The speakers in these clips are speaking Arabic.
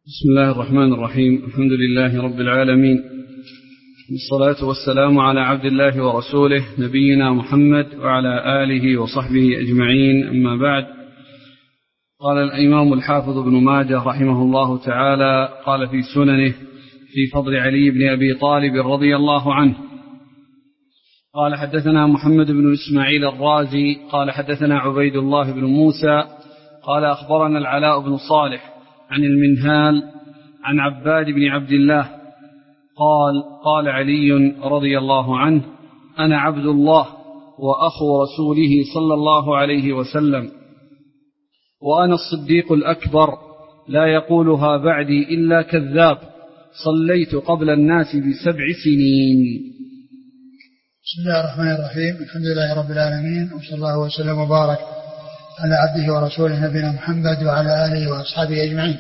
بسم الله الرحمن الرحيم. الحمد لله رب العالمين، والصلاة والسلام على عبد الله ورسوله نبينا محمد وعلى آله وصحبه أجمعين، أما بعد. قال الإمام الحافظ ابن ماجه رحمه الله تعالى قال في سننه في فضل علي بن أبي طالب رضي الله عنه قال: حدثنا محمد بن إسماعيل الرازي قال حدثنا عبيد الله بن موسى قال أخبرنا العلاء بن صالح عن المنهال عن عباد بن عبد الله قال علي رضي الله عنه: أنا عبد الله وأخو رسوله صلى الله عليه وسلم، وأنا الصديق الأكبر، لا يقولها بعدي إلا كذاب، صليت قبل الناس ب7 سنين. بسم الله الرحمن الرحيم. الحمد لله رب العالمين، وصلى الله وسلم وبارك على عبده ورسوله نبينا محمد وعلى آله وأصحابه أجمعين.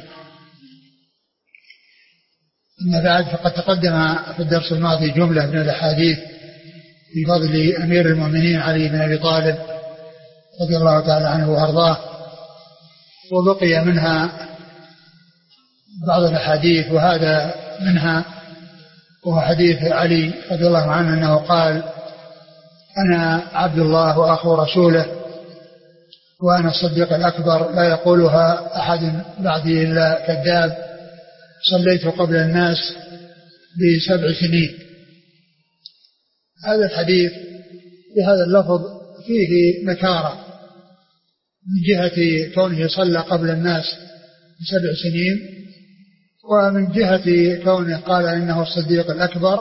أما بعد، فقد تقدم في الدرس الماضي جملة من الأحاديث في فضل أمير المؤمنين علي بن أبي طالب رضي الله تعالى عنه وأرضاه، وبقي منها بعض الأحاديث، وهذا منها وهو حديث علي رضي الله عنه أنه قال: أنا عبد الله وأخو رسوله، وأنا الصديق الأكبر، لا يقولها أحد بعدي إلا كذاب، صليت قبل الناس ب7 سنين. هذا الحديث بهذا اللفظ فيه نكارة من جهة كونه صلى قبل الناس ب7 سنين، ومن جهة كونه قال إنه الصديق الأكبر.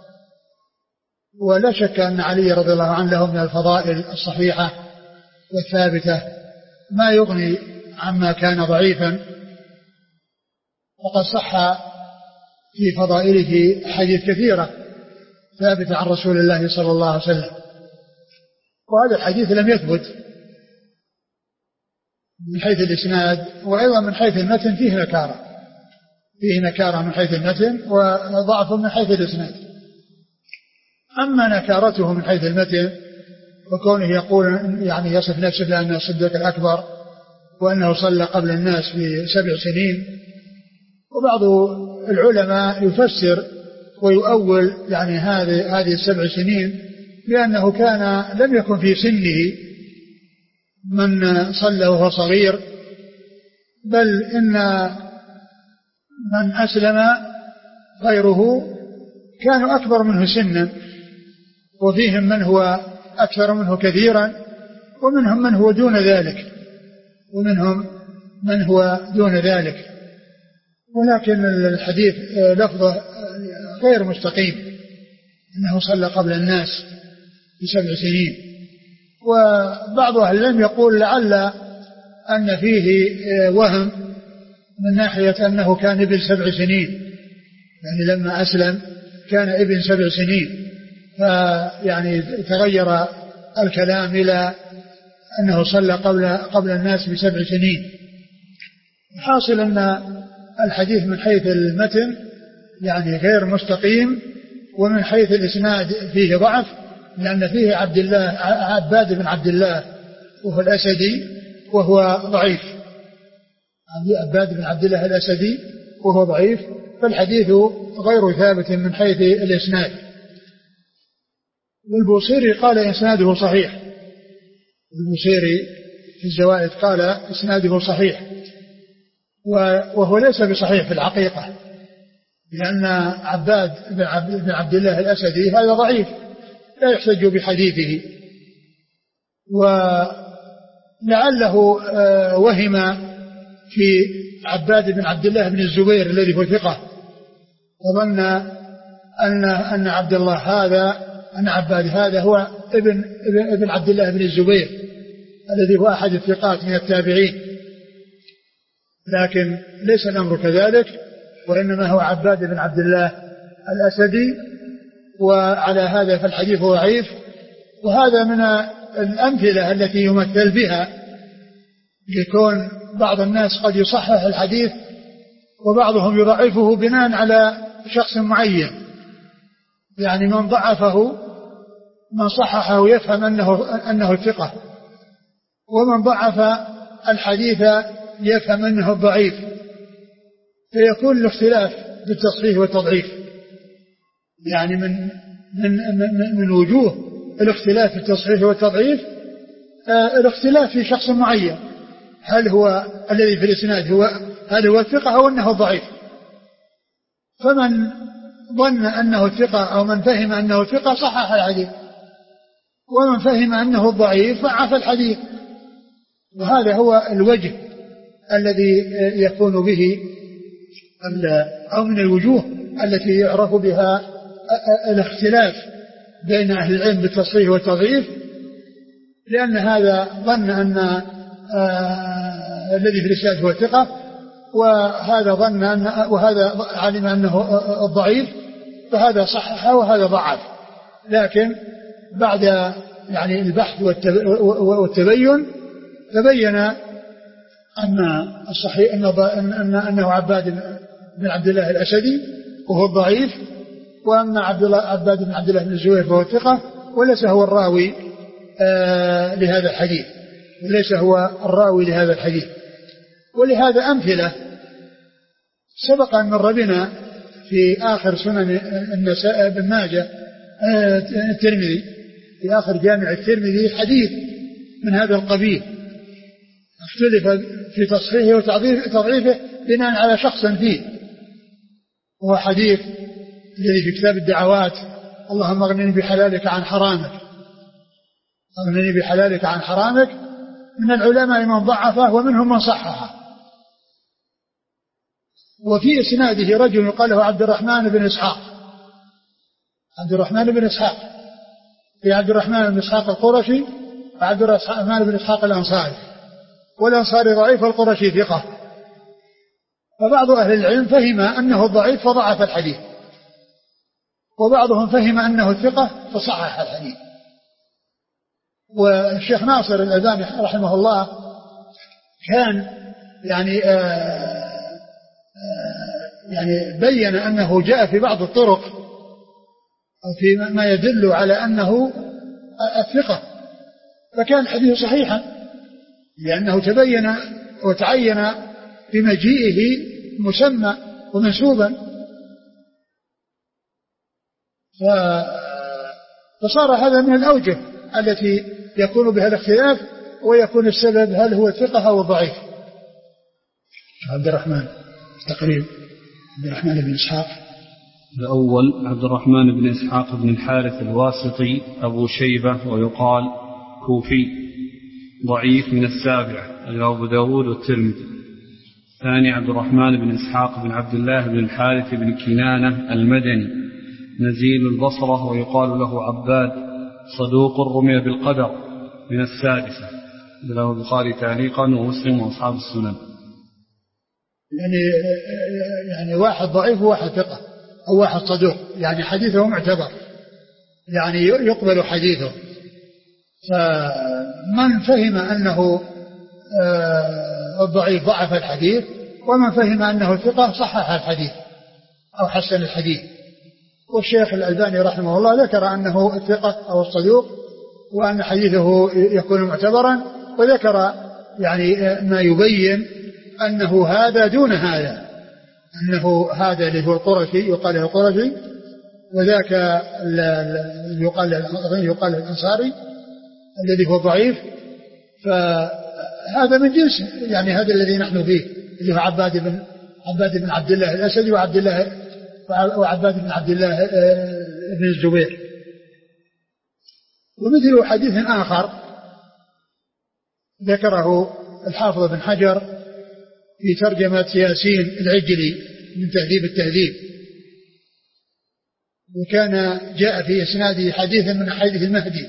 ولا شك أن علي رضي الله عنه له من الفضائل الصحيحة والثابتة ما يغني عما كان ضعيفا، وقد صح في فضائله حديث كثيرة ثابتة عن رسول الله صلى الله عليه وسلم، وهذا الحديث لم يثبت من حيث الإسناد، وأيضا من حيث المتن فيه نكارة من حيث المتن، وضعف من حيث الإسناد. أما نكارته من حيث المتن وكونه يقول يعني يصف نفسه بأنه الصديق الأكبر وأنه صلى قبل الناس ب7 سنين، وبعض العلماء يفسر ويؤول يعني هذه 7 سنين لأنه لم يكن في سنه من صلى وهو صغير، بل إن من أسلم غيره كانوا أكبر منه سنا، وفيهم من هو أكثر منه كثيرا، ومنهم من هو دون ذلك، ولكن الحديث لفظه غير مستقيم، أنه صلى قبل الناس ب7 سنين. وبعض أهل العلم يقول لعل أن فيه وهم من ناحية أنه كان ابن 7 سنين، يعني لما أسلم كان ابن 7 سنين، فيعني تغير الكلام إلى أنه صلى قبل الناس ب7 سنين. حاصل أن الحديث من حيث المتن يعني غير مستقيم، ومن حيث الإسناد فيه ضعف، لأن فيه عباد بن عبد الله وهو الأسدي وهو ضعيف، عباد بن عبد الله الأسدي وهو ضعيف، فالحديث غير ثابت من حيث الإسناد. والبوصيري قال إسناده صحيح، البوصيري في الزوائد قال إسناده صحيح، وهو ليس بصحيح في الحقيقة، لأن عباد بن عبد الله الأسدي هذا ضعيف لا يحتج بحديثه، ولعله وهم في عباد بن عبد الله بن الزبير الذي هو ثقة، وظن أن عباد هذا هو ابن عبد الله بن الزبير الذي هو أحد الثقات من التابعين، لكن ليس الأمر كذلك، وإنما هو عباد بن عبد الله الأسدي، وعلى هذا فالحديث ضعيف. وهذا من الأمثلة التي يمثل بها لكون بعض الناس قد يصحح الحديث وبعضهم يضعفه بناء على شخص معين، يعني من ضعفه من صححه يفهم أنه ثقة، ومن ضعف الحديث يفهم أنه ضعيف، فيكون الاختلاف بالتصحيح والتضعيف، يعني من وجوه الاختلاف في التصحيح والتضعيف الاختلاف في شخص معين، هل هو الذي في الإسناد هل هو الثقة أو أنه ضعيف. فمن ظن أنه الثقة أو من فهم أنه الثقة صحح الحديث، ومن فهم أنه الضعيف ضعف الحديث. وهذا هو الوجه الذي يكون به أو من الوجوه التي يعرف بها الاختلاف بين أهل العلم بالتصحيح والتضعيف، لأن هذا ظن أن الذي في الإسناد هو الثقة، وهذا علم أنه الضعيف، فهذا صحح وهذا ضعف. لكن بعد يعني البحث والتبين تبين أن الصحيح أنه عباد بن عبد الله الأسدي وهو الضعيف، وأن عباد بن عبد الله بن الزبير فهو الثقة، وليس هو الراوي لهذا الحديث، وليس هو الراوي لهذا الحديث. ولهذا أمثلة سبق أن مر بنا في آخر سنن النسائي بن ماجه الترمذي، في آخر جامع الترمذي حديث من هذا القبيل اختلف في تصحيحه وتضعيفه بناء على شخص فيه، وهو حديث الذي في كتاب الدعوات: اللهم اغنني بحلالك عن حرامك، اغنني بحلالك عن حرامك. من العلماء من ضعفه ومنهم من صححه. وفي إسناده رجل يقال له عبد الرحمن بن إسحاق، عبد الرحمن بن إسحاق، في عبد الرحمن بن إسحاق القرشي وعبد الرحمن بن إسحاق الأنصاري، والأنصاري ضعيف والقرشي ثقة. فبعض أهل العلم فهم أنه ضعيف فضعف الحديث، وبعضهم فهم أنه الثقة فصحح الحديث. والشيخ ناصر الألباني رحمه الله كان يعني بين أنه جاء في بعض الطرق أو في ما يدل على أنه الثقة، فكان الحديث صحيحا لأنه تبين وتعين بمجيئه مسمى ومنسوبا. فصار هذا من الأوجه التي يكون بها الاختلاف، ويكون السبب هل هو الثقة أو الضعيف. عبد الرحمن تقريب عبد الرحمن بن إسحاق الأول عبد الرحمن بن إسحاق بن الحارث الواسطي أبو شيبة، ويقال كوفي، ضعيف من السابعة، أبو داود والترمذي. الثاني عبد الرحمن بن إسحاق بن عبد الله بن الحارث بن كنانة المدني، نزيل البصرة، ويقال له عباد، صدوق رمي بالقدر، من السادسة، له البخاري تعليقا ومسلم وأصحاب السنن. يعني واحد ضعيف وواحد ثقة أو واحد صدوق، يعني حديثه معتبر، يعني يقبل حديثه. فمن فهم أنه الضعيف ضعف الحديث، ومن فهم أنه الثقة صحح الحديث أو حسن الحديث. والشيخ الألباني رحمه الله ذكر أنه الثقة أو الصدوق، وأن حديثه يكون معتبرا، وذكر يعني ما يبين أنه هذا دون هذا، أنه هذا اللي هو القرشي يقال له القرشي، وذاك يقال له الأنصاري الذي هو ضعيف. فهذا من جنس يعني هذا الذي نحن فيه، اللي هو عباد بن عبد الله الأسدي وعباد بن عبد الله بن الزبير. ومثل حديث آخر ذكره الحافظ بن حجر في ترجمة ياسين العجلي من تهذيب التهذيب، وكان جاء في إسناده حديث من أحاديث المهدي،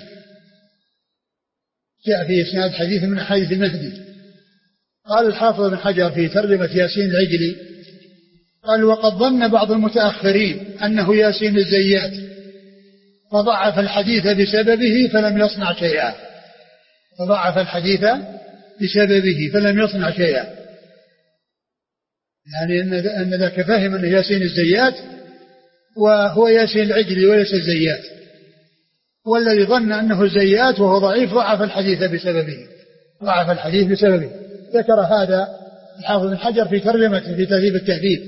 جاء في إسناد حديث من أحاديث المهدي. قال الحافظ بن حجر في ترجمة ياسين العجلي، قال: وقد ظن بعض المتأخرين أنه ياسين الزيات، فضعف الحديث بسببه فلم يصنع شيئا، فضعف الحديث بسببه فلم يصنع شيئا. يعني أن ذاك فهم أن ياسين الزيات وهو ياسين العجلي وليس الزيات، والذي ظن أنه الزيات وهو ضعيف ضعف الحديث بسببه، ذكر هذا الحافظ بن حجر في ترجمته في تهذيب التهذيب،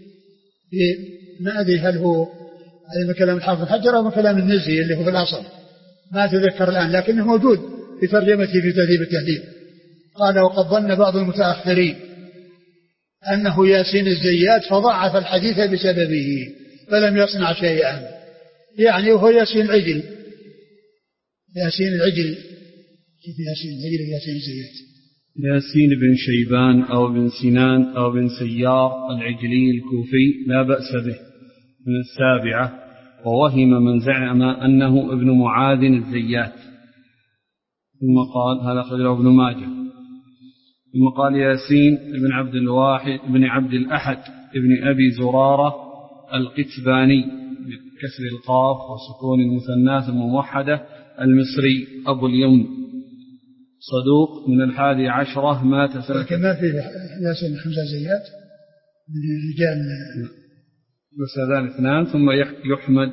ما أدري هل هو هذا من كلام الحافظ بن حجر أو من كلام النزي اللي هو في الأصل، ما أتذكر الآن، لكنه موجود في ترجمته في تهذيب التهذيب. قال: وقد ظن بعض المتأخرين أنه ياسين الزيات فضعف الحديث بسببه فلم يصنع شيئا، يعني وهو ياسين العجل. ياسين العجل كيف ياسين العجل ياسين الزيات؟ ياسين بن شيبان أو بن سنان أو بن سيار العجلي الكوفي لا بأس به، من السابعة. ووهم من زعم أنه ابن معاذ الزيات. ثم قال: هذا أخرجه ابن ماجه. ثم قال: ياسين بن عبد الواحد بن عبد الأحد ابن أبي زرارة القتباني بكسر القاف وسكون المثنى ثم موحدة المصري أبو اليمن، صدوق من 11 مات سنة. لكن ما في ياسين حمزة زيات من رجال، بس هذان اثنان. ثم يحمد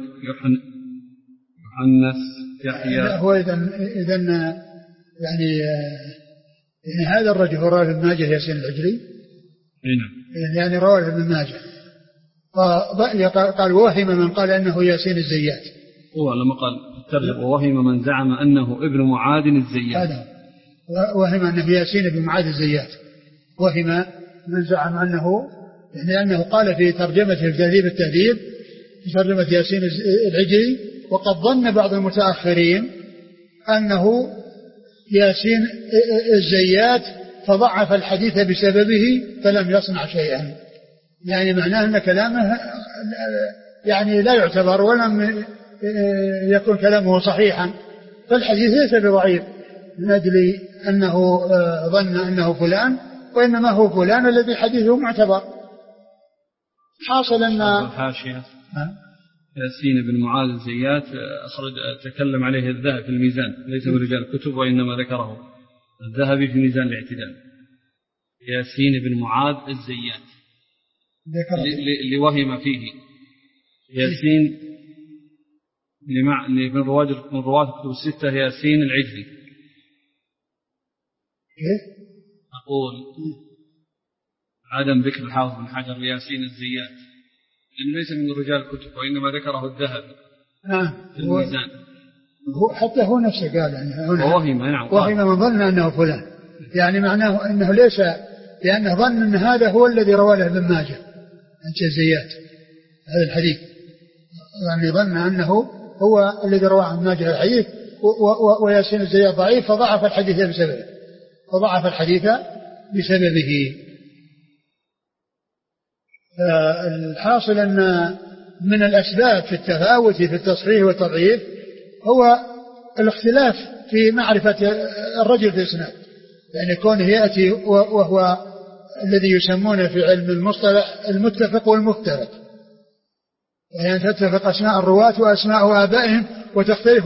يحنس يحيى. هو إذن يعني هذا الرجل هو راوي ابن ماجه ياسين العجلي. يعني رواه ابن ماجه. قال: وهم من قال انه ياسين الزيات. هو لما قال ترجم: ووهم من زعم انه ابن معاذ الزيات. هذا وهم انه ياسين بن معاذ الزيات. وهم من زعم انه، يعني انه قال في ترجمته في تهذيب التهذيب في ترجمة ياسين العجلي: وقد ظن بعض المتأخرين أنه ياسين الزيات فضعف الحديث بسببه فلم يصنع شيئا. يعني معناه أن كلامه يعني لا يعتبر ولم يكون كلامه صحيحا، فالحديث ليس بضعيف من أجل أنه ظن أنه فلان، وإنما هو فلان الذي حديثه معتبر. حاصل أن ياسين بن معاذ الزيات تكلم عليه الذهبي في الميزان، ليس من رجال الكتب وإنما ذكره الذهبي في ميزان الاعتدال. ياسين بن معاذ الزيات لوهم فيه ياسين من رواة الكتب الستة ياسين العجلي. أقول عدم ذكر الحافظ بن حجر لياسين الزيات لأنه ليس من رجال الكتب وإنما ذكره الذهبي في الميزان. حتى هو نفسه قال يعني وهم من ظن أنه فلان، يعني معناه أنه ليس، لأنه ظن أن هذا هو الذي رواه ابن ماجه عن الزيات هذا الحديث، يعني ظن أنه هو الذي رواه عن ماجه الحديث، وياسين الزيات ضعيف فضعف الحديث بسببه. الحاصل أن من الأسباب في التفاوت في التصحيح والتضعيف هو الاختلاف في معرفة الرجل في الإسناد، يعني كونه يأتي وهو الذي يسمونه في علم المصطلح المتفق والمفترق، يعني تتفق أسماء الرواة وأسماء آبائهم وتختلف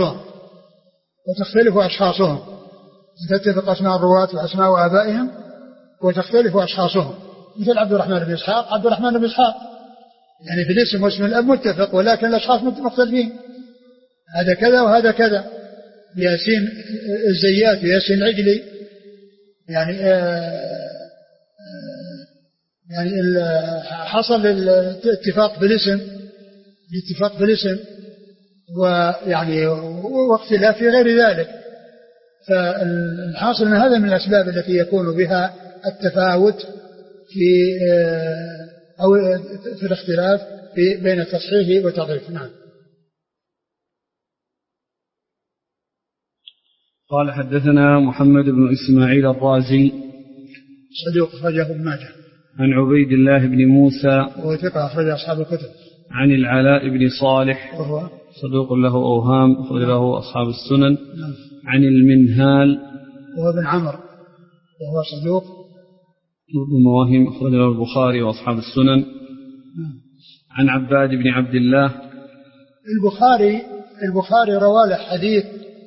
أشخاصهم تتفق أسماء الرواة وأسماء آبائهم وتختلف أشخاصهم، مثل عبد الرحمن بن إسحاق يعني في الاسم واسم الأب متفق، ولكن الأشخاص مختلفين، هذا كذا وهذا كذا. ياسين الزيات وياسين العجلي يعني حصل الاتفاق بالاسم ويعني واختلاف في غير ذلك. فالحاصل ان هذا من الاسباب التي يكون بها التفاوت في الاختلاف بين التصحيح والتضعيف. نعم. قال: حدثنا محمد بن إسماعيل الرازي صدوق أخرجه ابن ماجه. عن عبيد الله بن موسى وهو ثقة أخرج أصحاب الكتب. عن العلاء بن صالح وهو صدوق له أوهام أخرج له أصحاب السنن. نعم. عن المنهال وهو بن عمرو وهو صدوق مواهم أخرج له البخاري وأصحاب السنن. نعم. عن عباد بن عبد الله. البخاري روى له حديث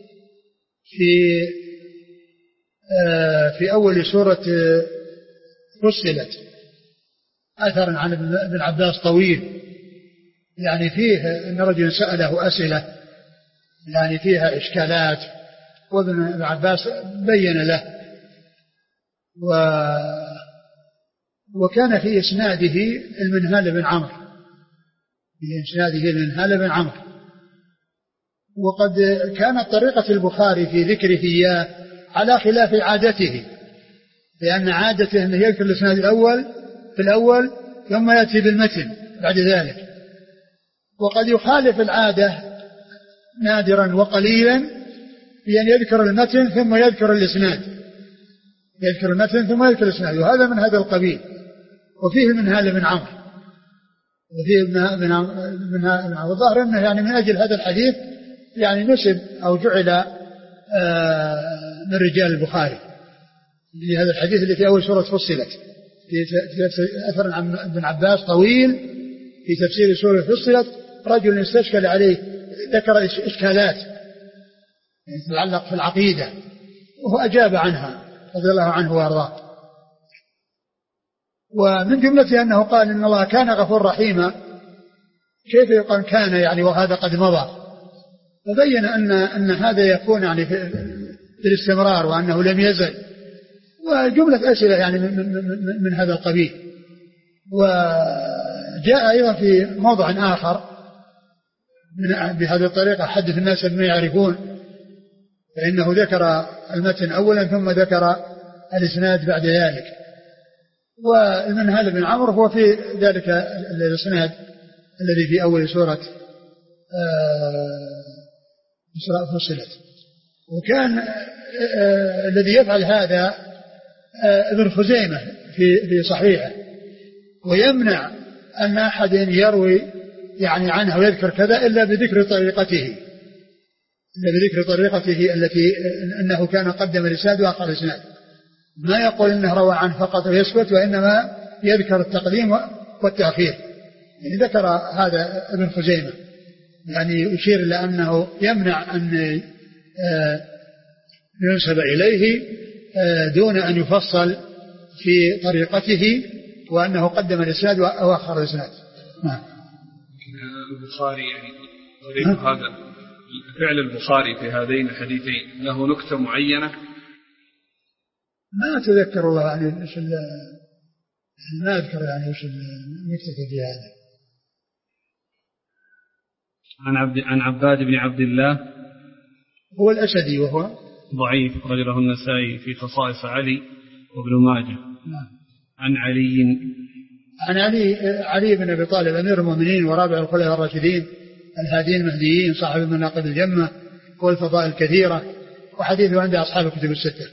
في أول سورة فصلت أثرا عن ابن عباس طويل، يعني فيه أن رجل سأله أسئلة يعني فيها إشكالات، وابن عباس بين له وكان في إسناده المنهال بن عمرو، وقد كانت طريقة البخاري في ذكره إياه على خلاف عادته، لأن عادته أنه يذكر الإسناد في الأول ثم يأتي بالمتن بعد ذلك، وقد يخالف العادة نادرا وقليلا بأن يذكر المتن ثم يذكر الإسناد، وهذا من هذا القبيل. وفيه المنهال بن عمرو، والظاهر أنه يعني من أجل هذا الحديث يعني نسب أو جعل من رجال البخاري لهذا الحديث اللي في أول سورة فصلت، في أثر عن ابن عباس طويل في تفسير سورة فصلت، رجل استشكل عليه ذكر إشكالات تتعلق في العقيدة وهو أجاب عنها رضي الله عنه وأرضاه. ومن جملته أنه قال إن الله كان غفور رحيما. كيف يقال كان يعني وهذا قد مضى؟ فبين أن هذا يكون يعني في الاستمرار وأنه لم يزل، وجملة أسئلة يعني من هذا القبيل. وجاء أيضا في موضع آخر بهذه الطريقة حدث الناس بما يعرفون، فإنه ذكر المتن أولا ثم ذكر الإسناد بعد ذلك. والمنهال بن عمرو هو في ذلك الإسناد الذي في أول سورة فصلت. وكان الذي يفعل هذا ابن خزيمة في صحيحه، ويمنع أن أحد يروي يعني عنه ويذكر كذا إلا بذكر طريقته التي أنه كان قدم الإسناد وآخر الإسناد، ما يقول إنه روى عنه فقط ويسكت، وإنما يذكر التقديم والتأخير. يعني ذكر هذا ابن خزيمة، يعني يشير إلى أنه يمنع أن ينسب إليه دون أن يفصل في طريقته، وأنه قدم الإسناد وأخر الإسناد. البخاري يعني طريق هذا فعل البخاري في هذين الحديثين له نكتة معينة؟ ما أتذكر والله يعني ما أذكر يعني وش النكتة في هذا. عن عباد بن عبد الله هو الأسدي وهو ضعيف، رجله النسائي في خصائص علي وابن ماجه. عن علي بن أبي طالب أمير المؤمنين ورابع الخلفاء الراشدين الهادين المهديين صاحب المناقب الجمة والفضائل الكثيرة، وحديثه عند أصحاب الكتب الستة.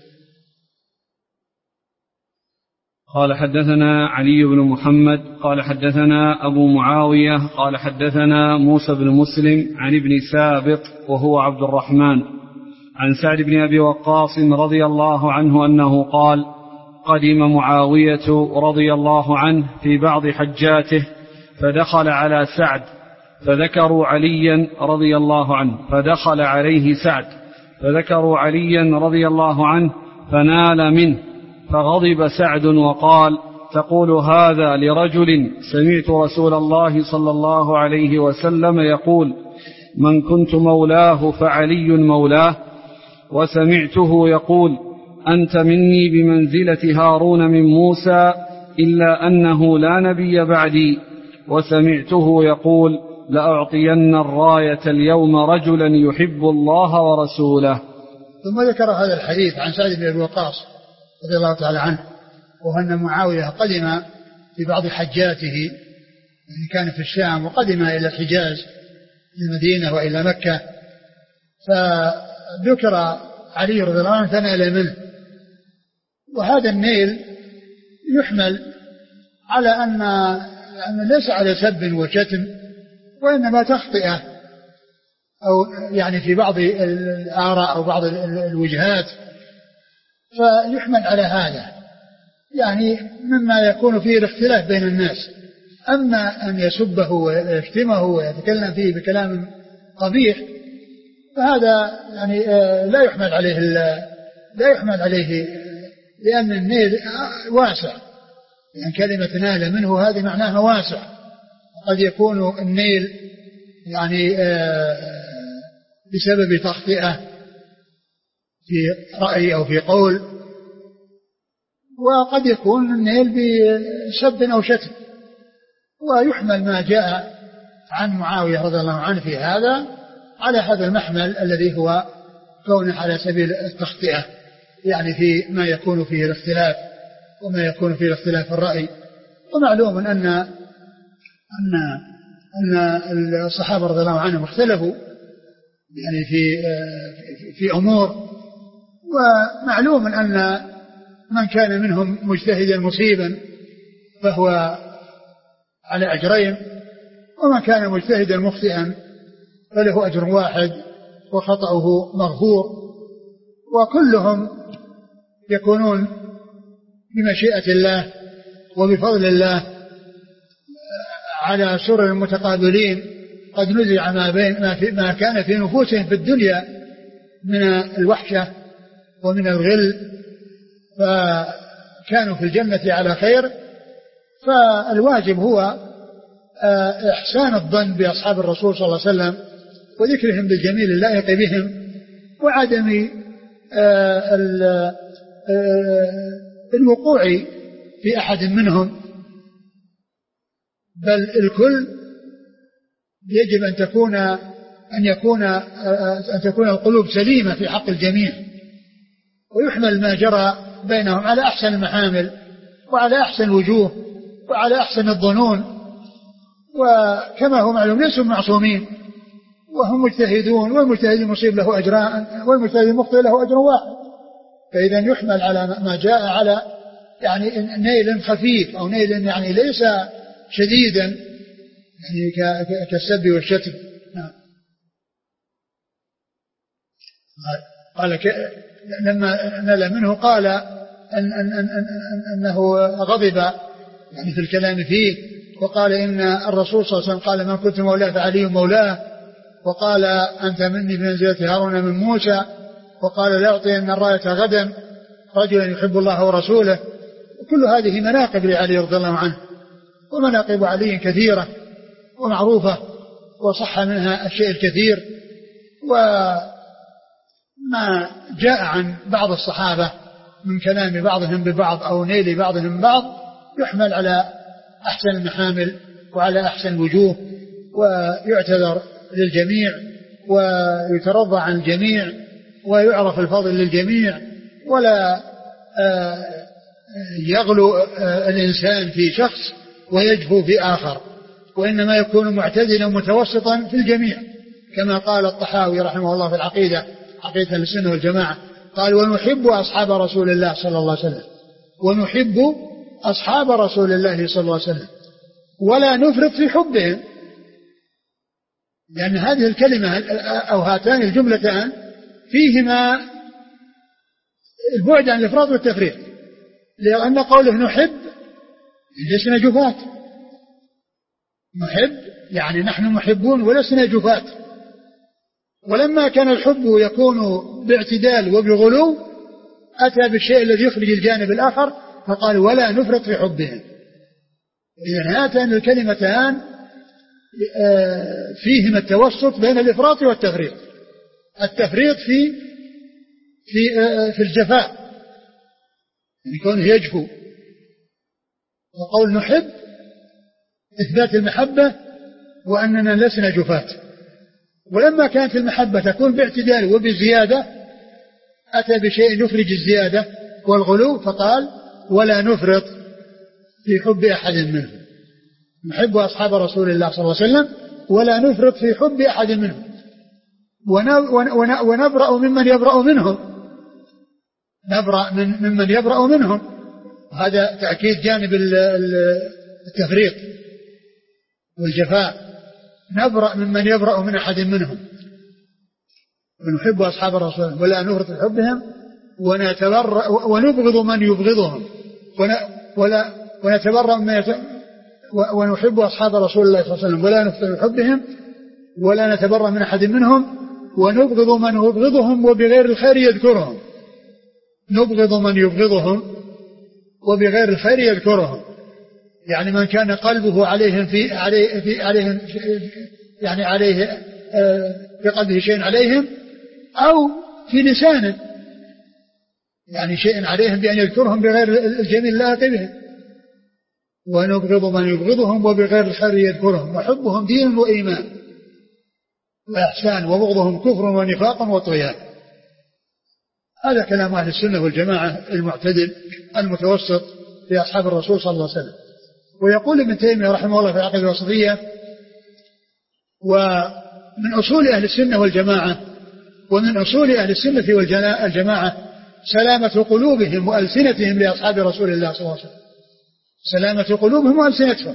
قال حدثنا علي بن محمد قال حدثنا أبو معاوية قال حدثنا موسى بن مسلم عن ابن سابق وهو عبد الرحمن عن سعد بن أبي وقاص رضي الله عنه أنه قال: قدم معاوية رضي الله عنه في بعض حجاته فدخل على سعد فذكروا عليا رضي الله عنه، فدخل عليه سعد فذكروا عليا رضي الله عنه فنال منه، فغضب سعد وقال: تقول هذا لرجل سمعت رسول الله صلى الله عليه وسلم يقول: من كنت مولاه فعلي مولاه، وسمعته يقول: أنت مني بمنزلة هارون من موسى إلا أنه لا نبي بعدي، وسمعته يقول: لأعطين الراية اليوم رجلا يحب الله ورسوله. ثم ذكر هذا الحديث عن سعد بن أبي وقاص رضي الله تعالى عنه، وأن معاوية قدم في بعض حجاته، يعني كان في الشام وقدم إلى الحجاز المدينة وإلى مكة، فذكر علي رضي الله عنه فنال منه. وهذا النيل يحمل على أن ليس على سب وشتم، وإنما تخطئة أو يعني في بعض الآراء أو بعض الوجهات، فيحمل على هذا يعني مما يكون فيه الاختلاف بين الناس. أما أن يسبه ويشتمه ويتكلم فيه بكلام قبيح فهذا يعني لا يحمل عليه لأن النيل واسع، يعني كلمة نال منه هذه معناها واسع، قد يكون النيل يعني بسبب تخطئة في رأي أو في قول، وقد يكون النيل بسب أو شتم. ويحمل ما جاء عن معاوية رضي الله عنه في هذا على هذا المحمل الذي هو كونه على سبيل التخطئة، يعني في ما يكون فيه الاختلاف وما يكون فيه الاختلاف الرأي. ومعلوم أن الصحابة رضي الله عنهم اختلفوا يعني في أمور، ومعلوم أن من كان منهم مجتهدا مصيبا فهو على أجرين، ومن كان مجتهدا مخطئا فله أجر واحد وخطأه مغفور، وكلهم يكونون بمشيئة الله وبفضل الله على سرر متقابلين قد نزع ما كان في نفوسهم في الدنيا من الوحشة ومن الغل، فكانوا في الجنة على خير. فالواجب هو إحسان الظن بأصحاب الرسول صلى الله عليه وسلم وذكرهم بالجميل اللائق بهم، وعدم الوقوع في أحد منهم، بل الكل يجب أن تكون القلوب سليمة في حق الجميع، ويحمل ما جرى بينهم على أحسن المحامل وعلى أحسن الوجوه وعلى أحسن الظنون. وكما هو معلوم ليسوا معصومين وهم مجتهدون، والمجتهد المصيب له أجران والمجتهد المخطئ له أجر واحد. فإذا يحمل على ما جاء على يعني نيل خفيف أو نيل يعني ليس شديدا يعني كالسب والشتم. قال لما نال منه قال أنه غضب يعني في الكلام فيه، وقال إن الرسول صلى الله عليه وسلم قال من كنت مولاه فعلي مولاه، وقال أنت مني بمنزلة هارون من موسى، وقال لا أعطين الراية غدا رجلا يحب الله ورسوله. وكل هذه مناقب لعلي رضي الله عنه، ومناقب علي كثيرة ومعروفة وصح منها الشيء الكثير. وما جاء عن بعض الصحابة من كلام بعضهم ببعض أو نيل بعضهم ببعض يحمل على أحسن المحامل وعلى أحسن الوجوه، ويعتذر للجميع ويترضى عن الجميع ويعرف الفضل للجميع، ولا يغلو الإنسان في شخص ويجفو في آخر، وإنما يكون معتدلا متوسطا في الجميع، كما قال الطحاوي رحمه الله في العقيدة عقيدة السنة والجماعة قال ونحب أصحاب رسول الله صلى الله عليه وسلم، ونحب أصحاب رسول الله صلى الله عليه وسلم ولا نفرط في حبهم، لأن هذه الكلمة أو هاتان الجملتان فيهما البعد عن الإفراط والتفريط، لأن قوله نحب لسنا جفاة، نحب يعني نحن محبون ولسنا جفاة. ولما كان الحب يكون باعتدال وبغلو أتى بالشيء الذي يخرج الجانب الآخر فقال ولا نفرط في حبهم. إذن هاتان الكلمتان فيهما التوسط بين الإفراط والتفريط، التفريط في الجفاء يعني كونه يجفو، وقول نحب إثبات المحبة وأننا لسنا جفاة. ولما كانت المحبة تكون باعتدال وبزيادة أتى بشيء يخرج الزيادة والغلو فقال ولا نفرط في حب أحد منهم، نحب أصحاب رسول الله صلى الله عليه وسلم ولا نفرط في حب أحد منهم، ونبرأ ممن يبرأ منهم، نبرأ ممن يبرأ منهم. هذا تأكيد جانب التفريط والجفاء، نبرأ ممن يبرأ من أحد منهم، ونحب أصحاب الرسول ولا نفرط في حبهم، ونبغض من يبغضهم، ونتبرأ من ونحب أصحاب رسول الله صلى الله عليه وسلم ولا نفرط في حبهم ولا نتبرأ من أحد منهم، ونبغض من يبغضهم وبغير الخير يذكرهم، نبغض من يبغضهم وبغير الخير يذكرهم، يعني من كان قلبه عليهم يعني عليه في قلبه شيء عليهم أو في لسانه، يعني شيء عليهم بأن يذكرهم بغير الجميل اللائق بهم، ونبغض من يبغضهم وبغير الخير يذكرهم، وحبهم دين وإيمان وإحسان، وبغضهم كفر ونفاق وطغيان. هذا كلام أهل السنة والجماعة المعتدل المتوسط في أصحاب الرسول صلى الله عليه وسلم. ويقول ابن تيمية رحمه الله في العقيدة الوسطية: ومن أصول أهل السنة والجماعة ومن أصول أهل السنة والجماعة سلامة قلوبهم وألسنتهم لأصحاب رسول الله صلى الله عليه وسلم، سلامة قلوبهم وألسنتهم،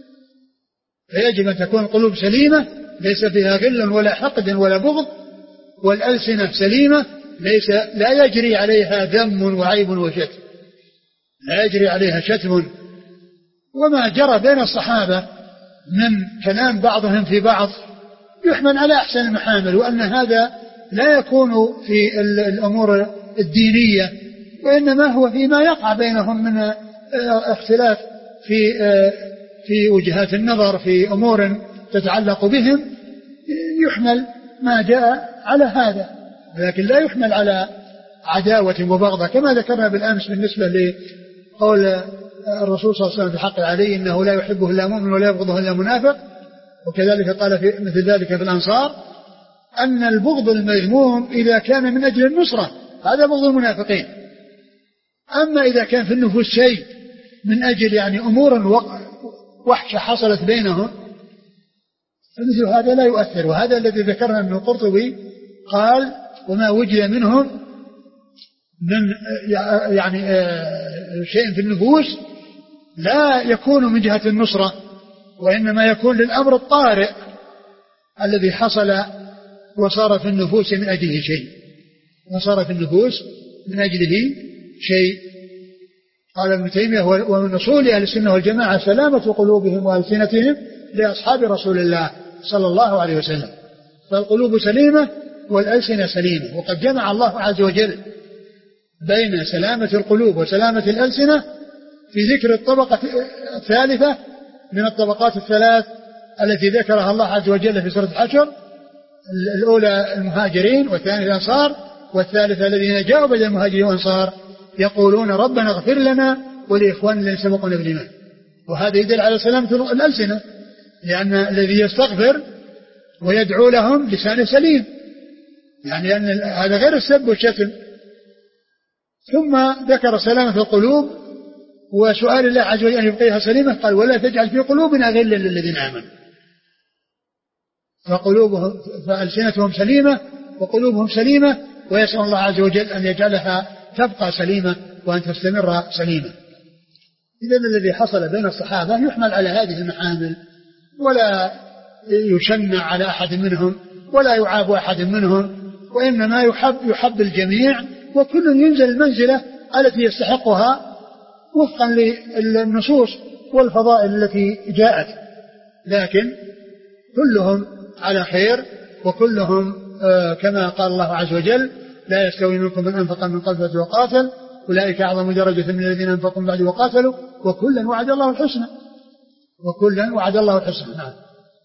فيجب أن تكون القلوب سليمة ليس فيها غل ولا حقد ولا بغض، والألسنة سليمة لا يجري عليها ذم وعيب وشتم، لا يجري عليها شتم. وما جرى بين الصحابة من كلام بعضهم في بعض يحمل على أحسن المحامل، وأن هذا لا يكون في الأمور الدينية، وإنما هو فيما يقع بينهم من اختلاف في وجهات النظر في أمور تتعلق بهم، يحمل ما جاء على هذا، لكن لا يحمل على عداوة وبغضة، كما ذكرنا بالأمس بالنسبة لقول الرسول صلى الله عليه وسلم في حق علي: إنه لا يحبه إلا مؤمن ولا يبغضه إلا منافق. وكذلك قال في مثل ذلك في الأنصار أن البغض المذموم إذا كان من أجل النصرة هذا بغض المنافقين، أما إذا كان في النفوس شيء من أجل يعني أمور وحشة حصلت بينهم فمثل هذا لا يؤثر. وهذا الذي ذكرنا أنه القرطبي قال: وما وجد منهم من يعني شيء في النفوس لا يكون من جهة النصرة، وإنما يكون للأمر الطارئ الذي حصل وصار في النفوس من أجله شيء، وصار في النفوس من أجله شيء. قال ابن تيمية: ومن أصول أهل السنة والجماعة سلامة قلوبهم وألسنتهم لأصحاب رسول الله صلى الله عليه وسلم، فالقلوب سليمة والألسنة سليمة. وقد جمع الله عز وجل بين سلامة القلوب وسلامة الألسنة في ذكر الطبقة الثالثة من الطبقات الثلاث التي ذكرها الله عز وجل في سورة الحشر: الأولى المهاجرين، والثانية الأنصار، والثالثة الذين جاءوا بعد المهاجرين والأنصار يقولون ربنا اغفر لنا ولإخواننا الذين سبقونا بالإيمان. وهذا يدل على سلامة الألسنة، لأن الذي يستغفر ويدعو لهم لسانه سليم، يعني لأن هذا غير السب والشتم. ثم ذكر سلامة القلوب وسؤال الله عز وجل أن يبقيها سليمة، قال: ولا تجعل في قلوبنا غلا للذين آمنوا. فألسنتهم سليمة وقلوبهم سليمة، ويسأل الله عز وجل أن يجعلها تبقى سليمة وأن تستمر سليمة. إذن الذي حصل بين الصحابة يحمل على هذه المحامل، ولا يشنع على أحد منهم ولا يعاب أحد منهم، وإنما يحب الجميع، وكل ينزل المنزلة التي يستحقها وفقا للنصوص والفضائل التي جاءت، لكن كلهم على خير، وكلهم كما قال الله عز وجل: لا يستوي منكم من أنفق من قبل وقاتل أولئك أعظم درجة من الذين أنفقوا من بعد وقاتلوا وكلا وعد الله الحسنى، وكلا وعد الله الحسنى. نعم.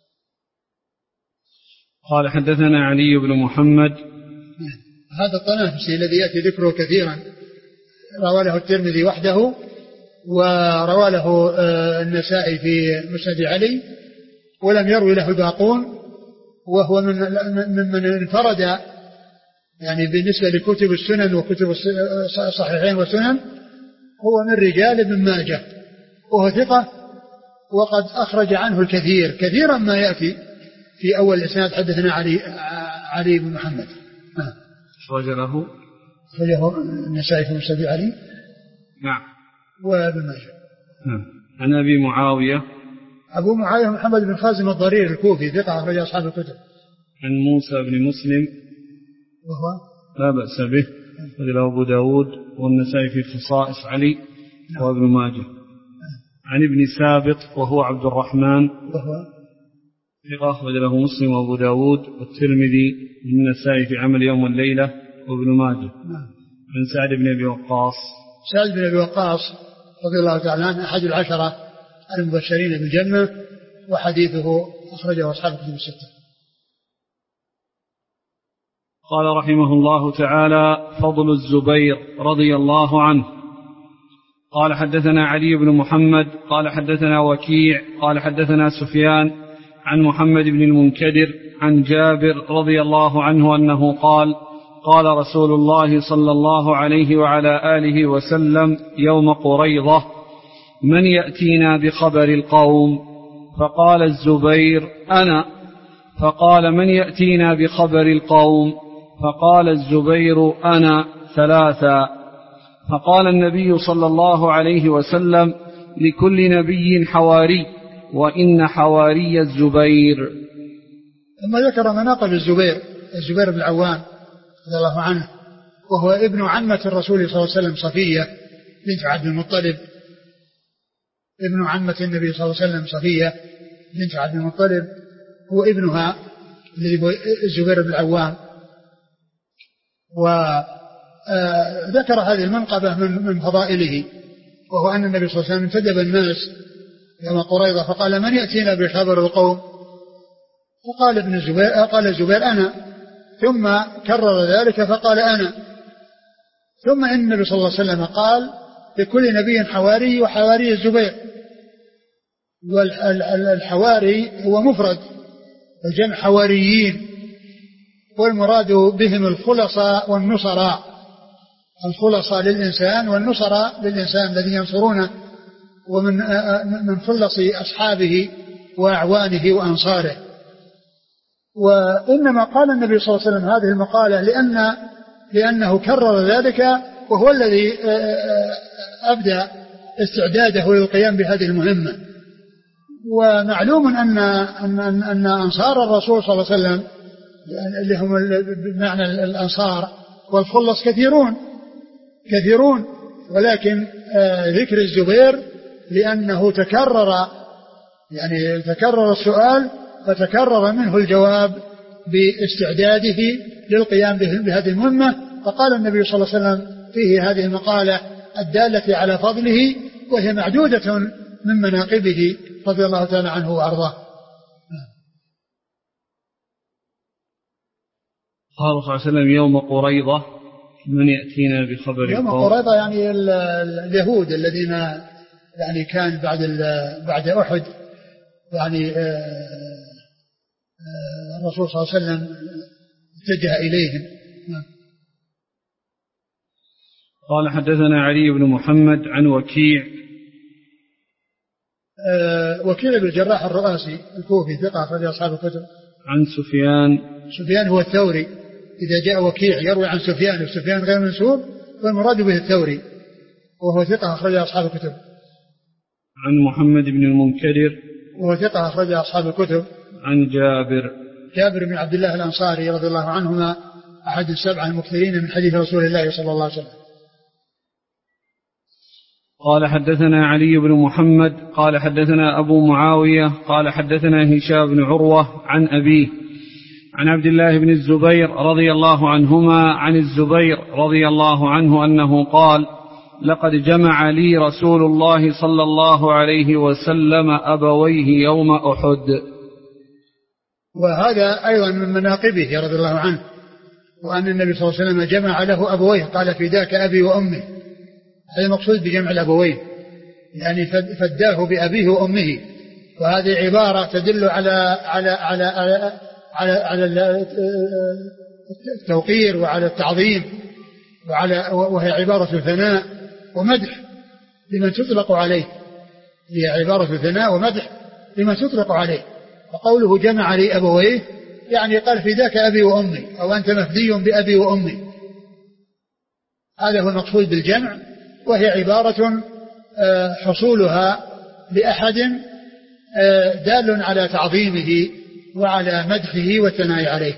قال: حدثنا علي بن محمد. هذا الطنافسي الذي يأتي ذكره كثيرا روى له الترمذي وحده، وروى له النسائي في مسند علي، ولم يروي له الباقون، وهو ممن انفرد يعني بالنسبة لكتب السنن وكتب الصحيحين والسنن، هو من رجال ابن ماجه، وهو ثقة، وقد أخرج عنه الكثير كثيرا ما يأتي في أول الإسناد: حدثنا علي بن محمد. أخرج له النسائي في مسند علي. نعم. وابن ماجه. نعم. عن أبي معاوية. أبو معاوية محمد بن خازم الضرير الكوفي ثقة أخرج أصحاب الكتب. عن موسى بن مسلم وهو لا بأس به، أخرج له أبو داود والنسائي في خصائص علي وابن ماجه. عن ابن سابط وهو عبد الرحمن وهو ثقة أخرج له مسلم وأبو داود والترمذي والنسائي في عمل يوم والليلة وابن ماجه. عن سعد بن أبي وقاص. سعد بن أبي وقاص رضي الله تعالى عنه أحد العشرة المبشرين بالجنة، وحديثه أخرجه أصحاب الكتب الستة. قال رحمه الله تعالى: فضل الزبير رضي الله عنه. قال حدثنا علي بن محمد قال حدثنا وكيع قال حدثنا سفيان عن محمد بن المنكدر عن جابر رضي الله عنه أنه قال: قال رسول الله صلى الله عليه وعلى آله وسلم يوم قريضة: من يأتينا بخبر القوم؟ فقال الزبير: أنا. فقال: من يأتينا بخبر القوم؟ فقال الزبير: أنا، ثلاثا. فقال النبي صلى الله عليه وسلم: لكل نبي حواري، وإن حواري الزبير. ثم ذكر مناقب الزبير بن العوام رضي الله عنه، وهو ابن عمة الرسول صلى الله عليه وسلم صفية بنت عبد المطلب، ابن عمة النبي صلى الله عليه وسلم صفية بنت عبد المطلب، هو ابنها الزبير بن العوام. وذكر هذه المنقبة من فضائله، وهو أن النبي صلى الله عليه وسلم انتدب الناس يوم قريضة فقال: من يأتينا بخبر القوم؟ قال الزبير: أنا. ثم كرر ذلك فقال: أنا. ثم إن النبي صلى الله عليه وسلم قال: لكل نبي حواري، وحواري الزبير. والحواري هو مفرد، الجمع حواريين، والمراد بهم الخلصاء والنصراء. الخلصاء للإنسان والنصراء للإنسان الذين ينصرونه، ومن خلص أصحابه وأعوانه وأنصاره. وإنما قال النبي صلى الله عليه وسلم هذه المقالة لأنه كرر ذلك، وهو الذي أبدأ استعداده للقيام بهذه المهمة. ومعلوم أن أنصار الرسول صلى الله عليه وسلم اللي هم بمعنى الأنصار والخلص كثيرون، ولكن ذكر الزبير لأنه تكرر السؤال فتكرر منه الجواب باستعداده للقيام بهذه المهمة. فقال النبي صلى الله عليه وسلم فيه هذه المقالة الدالة على فضله، وهي معدودة من مناقبه رضي الله تعالى عنه وأرضاه. قال صلى الله عليه وسلم: يوم قريضة: من يأتينا بخبر القوم؟ يوم قريضة يعني اليهود الذين كان بعد أحد الرسول صلى الله عليه وسلم اتجه إليهم. قال حدثنا علي بن محمد عن وكيع. وكيع بن الجراح الرؤاسي الكوفي ثقة أخرج أصحاب الكتب. عن سفيان هو الثوري. إذا جاء وكيع يروي عن سفيان وسفيان غير منسوب فالمراد به الثوري، وهو ثقة أخرج أصحاب الكتب. عن محمد بن المنكدر وهو ثقة أخرج أصحاب الكتب. عن جابر بن عبد الله الأنصاري رضي الله عنهما، أحد السبعة المكثرين من حديث رسول الله صلى الله عليه وسلم. قال حدثنا علي بن محمد قال حدثنا أبو معاوية قال حدثنا هشام بن عروة عن أبيه عن عبد الله بن الزبير رضي الله عنهما عن الزبير رضي الله عنه أنه قال: لقد جمع لي رسول الله صلى الله عليه وسلم أبويه يوم أحد. وهذا أيضا من مناقبه رضي الله عنه، وأن النبي صلى الله عليه وسلم جمع له أبويه، قال: فداك أبي وأمي. هذا المقصود بجمع الأبوين، يعني فداه بأبيه وأمه. وهذه عبارة تدل على التوقير وعلى التعظيم، وهي عبارة ثناء ومدح لمن تطلق عليه. هي عبارة ثناء ومدح لمن تطلق عليه. وقوله جمع لي أبويه يعني قال: فداك أبي وأمي، أو أنت مفدي بأبي وأمي. هذا هو المقصود بالجمع، وهي عبارة حصولها لأحد دال على تعظيمه وعلى مدحه والثناء عليه.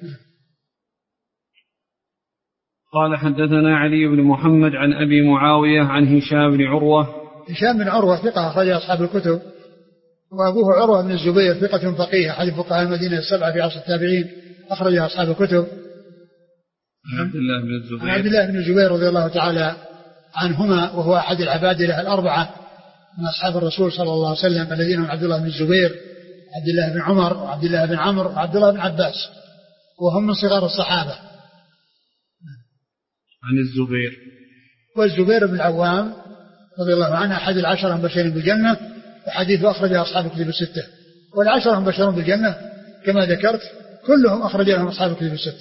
قال حدثنا علي بن محمد عن أبي معاوية عن هشام بن عروة. هشام بن عروة ثقة أخرج أصحاب الكتب، وأبوه عروة بن الزبير ثقة فقيه أحد فقهاء المدينة السبعة في عصر التابعين، أخرج أصحاب الكتب. عبد الله بن الزبير رضي الله تعالى عنهما، وهو أحد العبادلة الأربعة من أصحاب الرسول صلى الله عليه وسلم، الذين هم عبد الله بن الزبير، عبد الله بن عمر، وعبد الله بن عمرو، وعبد الله بن عباس، وهم من صغار الصحابة عن الزبير. والزبير بن العوام رضي الله عنه أحد العشرة المبشرين بالجنة، وحديث أخرجه أصحاب الكتب الستة، والعشرة المبشرون بالجنة كما ذكرت كلهم أخرج لهم أصحاب الكتب الستة.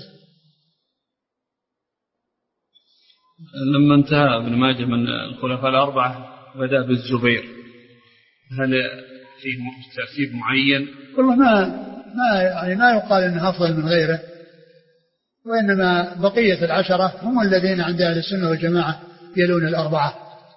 لما انتهى ابن ماجه من الخلفاء الأربعة بدأ بالزبير، هل فيه ترتيب معين؟ والله ما يقال انه افضل من غيره، وانما بقيه العشره هم الذين عند اهل السنه والجماعه يلون الاربعه.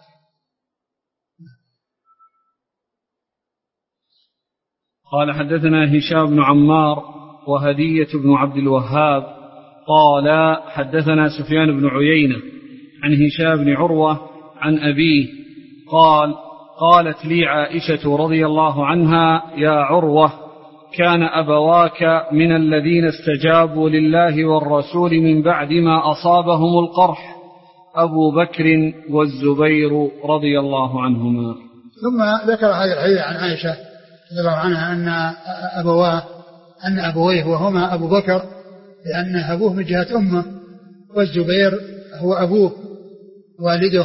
قال حدثنا هشام بن عمار وهدية بن عبد الوهاب قال حدثنا سفيان بن عيينة عن هشام بن عروة عن أبيه قال قالت لي عائشة رضي الله عنها يا عروة كان أبواك من الذين استجابوا لله والرسول من بعد ما أصابهم القرح، أبو بكر والزبير رضي الله عنهما. ثم ذكر هذا الحديث عن عائشة رضي الله عنها أن أبويه وهما أبو بكر لأن أبوه من جهة أمه، والزبير هو أبوه والده،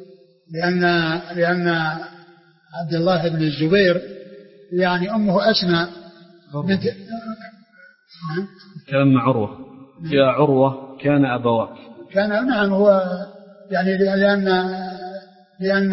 لأن عبد الله بن الزبير يعني أمه أسماء بنت كلام عروة يا عروة كان أبواك كان نعم هو يعني لأن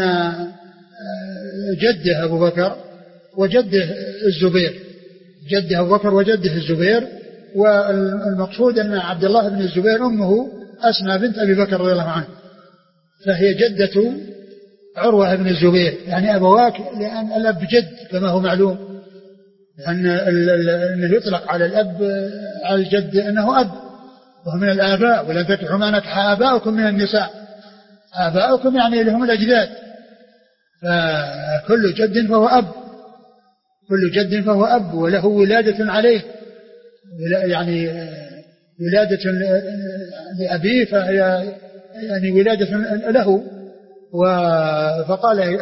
جده أبو بكر وجده الزبير، جده أبو بكر وجده الزبير، والمقصود أن عبد الله بن الزبير أمه أسماء بنت أبي بكر رضي الله عنه، فهي جدة عروة بن الزبير، يعني أبواك لأن الأب جد كما هو معلوم، لأن يطلق على الأب على الجد أنه أب وهو من الآباء، ولن تنكحوا ما نكح آباؤكم من النساء، آباؤكم يعني لهم الأجداد، فكل جد فهو أب، كل جد فهو أب وله ولادة عليه، يعني ولادة لأبيه فهي يعني ولادة له. فقال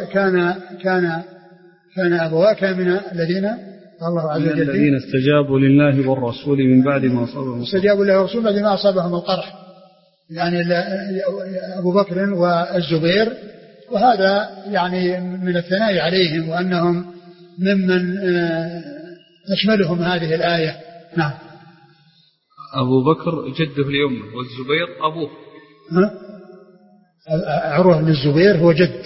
كان أبواك من الذين الله عز وجل الذين استجابوا لله والرسول من بعد ما أصابهم استجابوا لله والرسول بعد ما أصابهم القرح، يعني أبو بكر والزبير، وهذا يعني من الثناء عليهم وأنهم ممن تشملهم هذه الآية. نعم. أبو بكر جده لأمه والزبير أبوه. عروة بن الزبير هو جد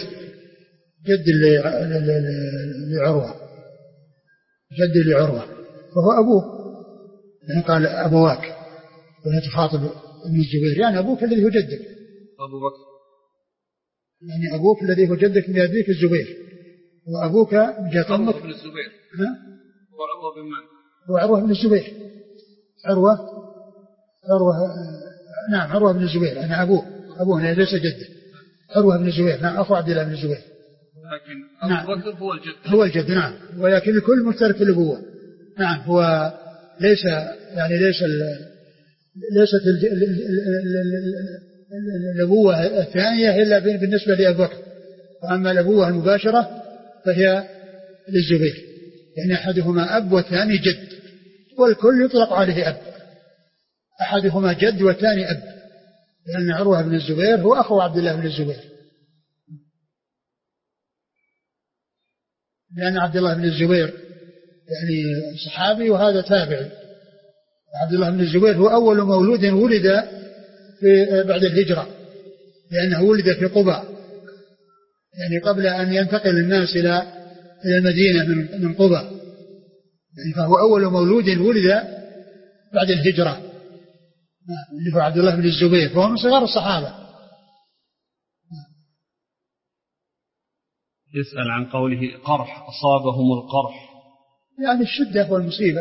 لعروة، جد لعروة فهو أبوه، يعني قال أبواك ولا تخاطب ابن الزبير، يعني أبوك الذي هو جدك أبو بكر، يعني أبوك الذي هو جدك من أبيك الزبير، وأبوك جاء أمك بن الزبير وعروة بن من؟ وعروة بن الزبير، عروة نعم عروة بن الزبير، أنا أبوه ليس جده، عروة بن الزبير نعم أخو عبد الله بن الزبير، لكن أبو بكر هو الجد نعم، ولكن الكل مشترك في الأبوة. نعم هو ليست الأبوة الثانية إلا بالنسبة لأبو بكر، وأما الأبوة المباشرة فهي للزبير، يعني أحدهما أب والثاني جد، والكل يطلق عليه أب، أحدهما جد والثاني أب، لأن عروة بن الزبير هو أخو عبد الله بن الزبير، لأن عبد الله بن الزبير يعني صحابي وهذا تابعي. عبد الله بن الزبير هو أول مولود ولد بعد الهجرة، لأنه ولد في قباء، يعني قبل أن ينتقل الناس إلى المدينة من قباء، يعني فهو أول مولود ولد بعد الهجرة، اللي هو عبد الله بن الزبير، فهو من صغار الصحابة. يسأل عن قوله قرح أصابهم القرح، يعني الشدة والمصيبة.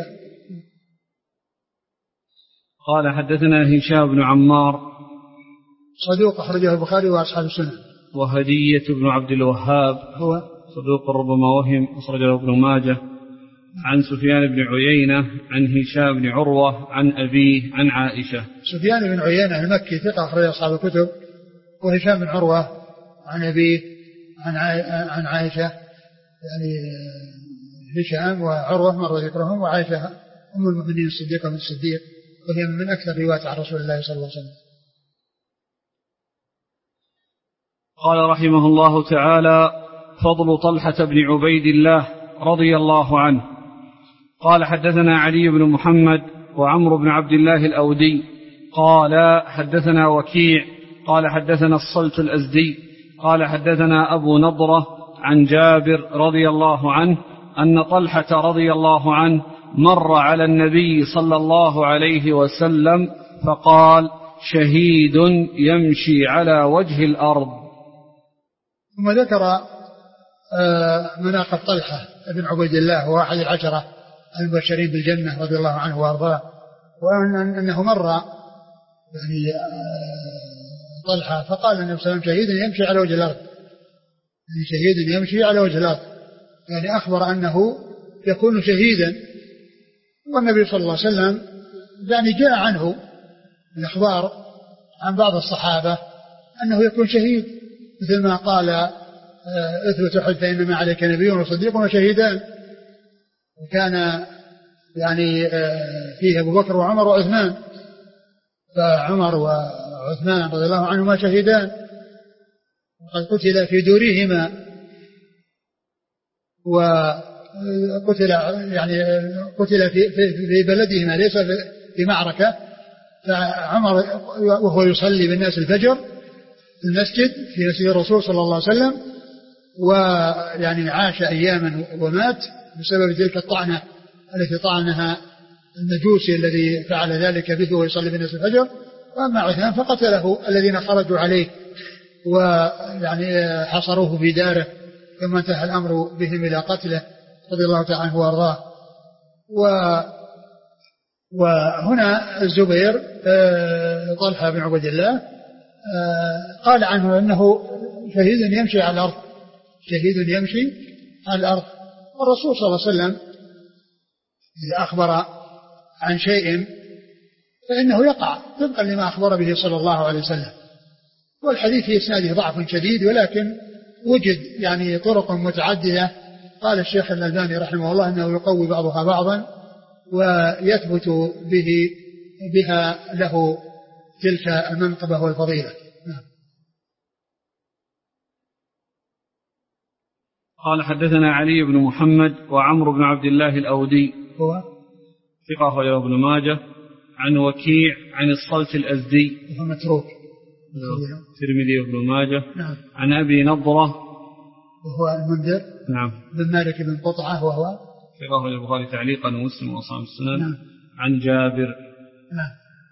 قال حدثنا هشام بن عمار صدوق أخرجه البخاري وأصحاب السنة. وهدية بن عبد الوهاب هو صدوق ربما وهم أخرجه ابن ماجه. عن سفيان بن عيينة عن هشام بن عروة عن أبيه عن عائشة. سفيان بن عيينة المكي ثقة أخرج أصحاب الكتب، وهشام بن عروة عن أبيه عن عائشة، يعني هشام وعروة مر ذكرهم، وعائشة أم المؤمنين الصديقة من الصديق، وهي من أكثر روايات عن رسول الله صلى الله عليه وسلم. قال رحمه الله تعالى: فضل طلحة بن عبيد الله رضي الله عنه. قال: حدثنا علي بن محمد وعمرو بن عبد الله الأودي قال: حدثنا وكيع قال: حدثنا الصلت الأزدي قال: حدثنا أبو نضرة عن جابر رضي الله عنه أن طلحة رضي الله عنه مر على النبي صلى الله عليه وسلم فقال: شهيد يمشي على وجه الأرض. ثم ذكر مناقب طلحة بن عبيد الله وهو أحد العشرة المبشرين بالجنة رضي الله عنه وأرضاه، وأنه مر يعني طلحة فقال النبي صلى الله عليه وسلم: شهيد يمشي على وجه الأرض، يعني شهيد يمشي على وجه الأرض، يعني أخبر أنه يكون شهيدا. والنبي صلى الله عليه وسلم يعني جاء عنه الأخبار عن بعض الصحابة أنه يكون شهيد، مثل ما قال: اثبت أحد فإنما عليك نبي وصديق وشهيدان. وكان يعني فيه أبو بكر وعمر وعثمان، فعمر وعثمان رضي الله عنهما شهيدان، وقد قتل في دورهما، وقتل يعني قتل في بلدهما ليس في معركة. فعمر وهو يصلي بالناس الفجر في المسجد في مسجد الرسول صلى الله عليه وسلم، ويعني عاش أياما ومات بسبب تلك الطعنة التي طعنها المجوسي الذي فعل ذلك به ويصلي بالناس الفجر. وأما عثمان فقتله الذين خرجوا عليه ويعني حصروه في داره، ثم انتهى الأمر بهم إلى قتله رضي الله تعالى عنه وأرضاه. وهنا الزبير طلحة بن عبيد الله قال عنه أنه شهيد يمشي على الأرض، شهيد يمشي على الأرض. والرسول صلى الله عليه وسلم إذا أخبر عن شيء فإنه يقع طبقا لما أخبر به صلى الله عليه وسلم. والحديث في إسناده ضعف شديد، ولكن وجد يعني طرق متعددة. قال الشيخ الألباني رحمه الله أنه يقوي بعضها بعضا ويثبت بها له تلك المنقبة والفضيلة. قال: حدثنا علي بن محمد وعمرو بن عبد الله الأودي هو ثقة أخرجه ابن ماجه عن وكيع عن الصلت الأزدي وهو متروك الترمذي وابن ماجه. نعم. عن أبي نضرة وهو المنذر نعم بن مالك بن قطعة وهو ثقة أخرجه البخاري تعليقا ومسلم وأصحاب السنن. نعم. عن جابر. نعم.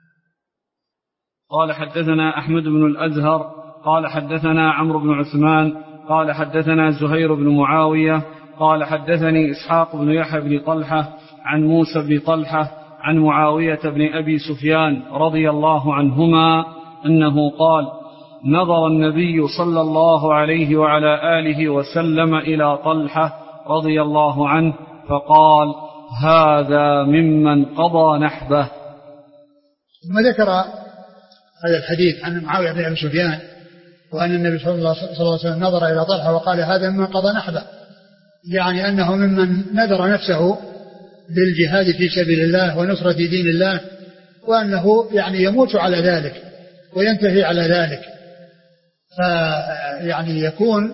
قال: حدثنا أحمد بن الأزهر قال: حدثنا عمرو بن عثمان قال: حدثنا زهير بن معاوية قال: حدثني إسحاق بن يحيى بن طلحة عن موسى بن طلحة عن معاوية بن أبي سفيان رضي الله عنهما أنه قال: نظر النبي صلى الله عليه وعلى آله وسلم إلى طلحة رضي الله عنه فقال: هذا ممن قضى نحبه. ثم ذكر هذا الحديث عن معاوية بن أبي سفيان وأن النبي صلى الله عليه وسلم نظر إلى طلحة وقال: هذا ممن قضى نحبه، يعني أنه ممن نذر نفسه بالجهاد في سبيل الله ونصرة دين الله، وأنه يعني يموت على ذلك وينتهي على ذلك، فيعني يكون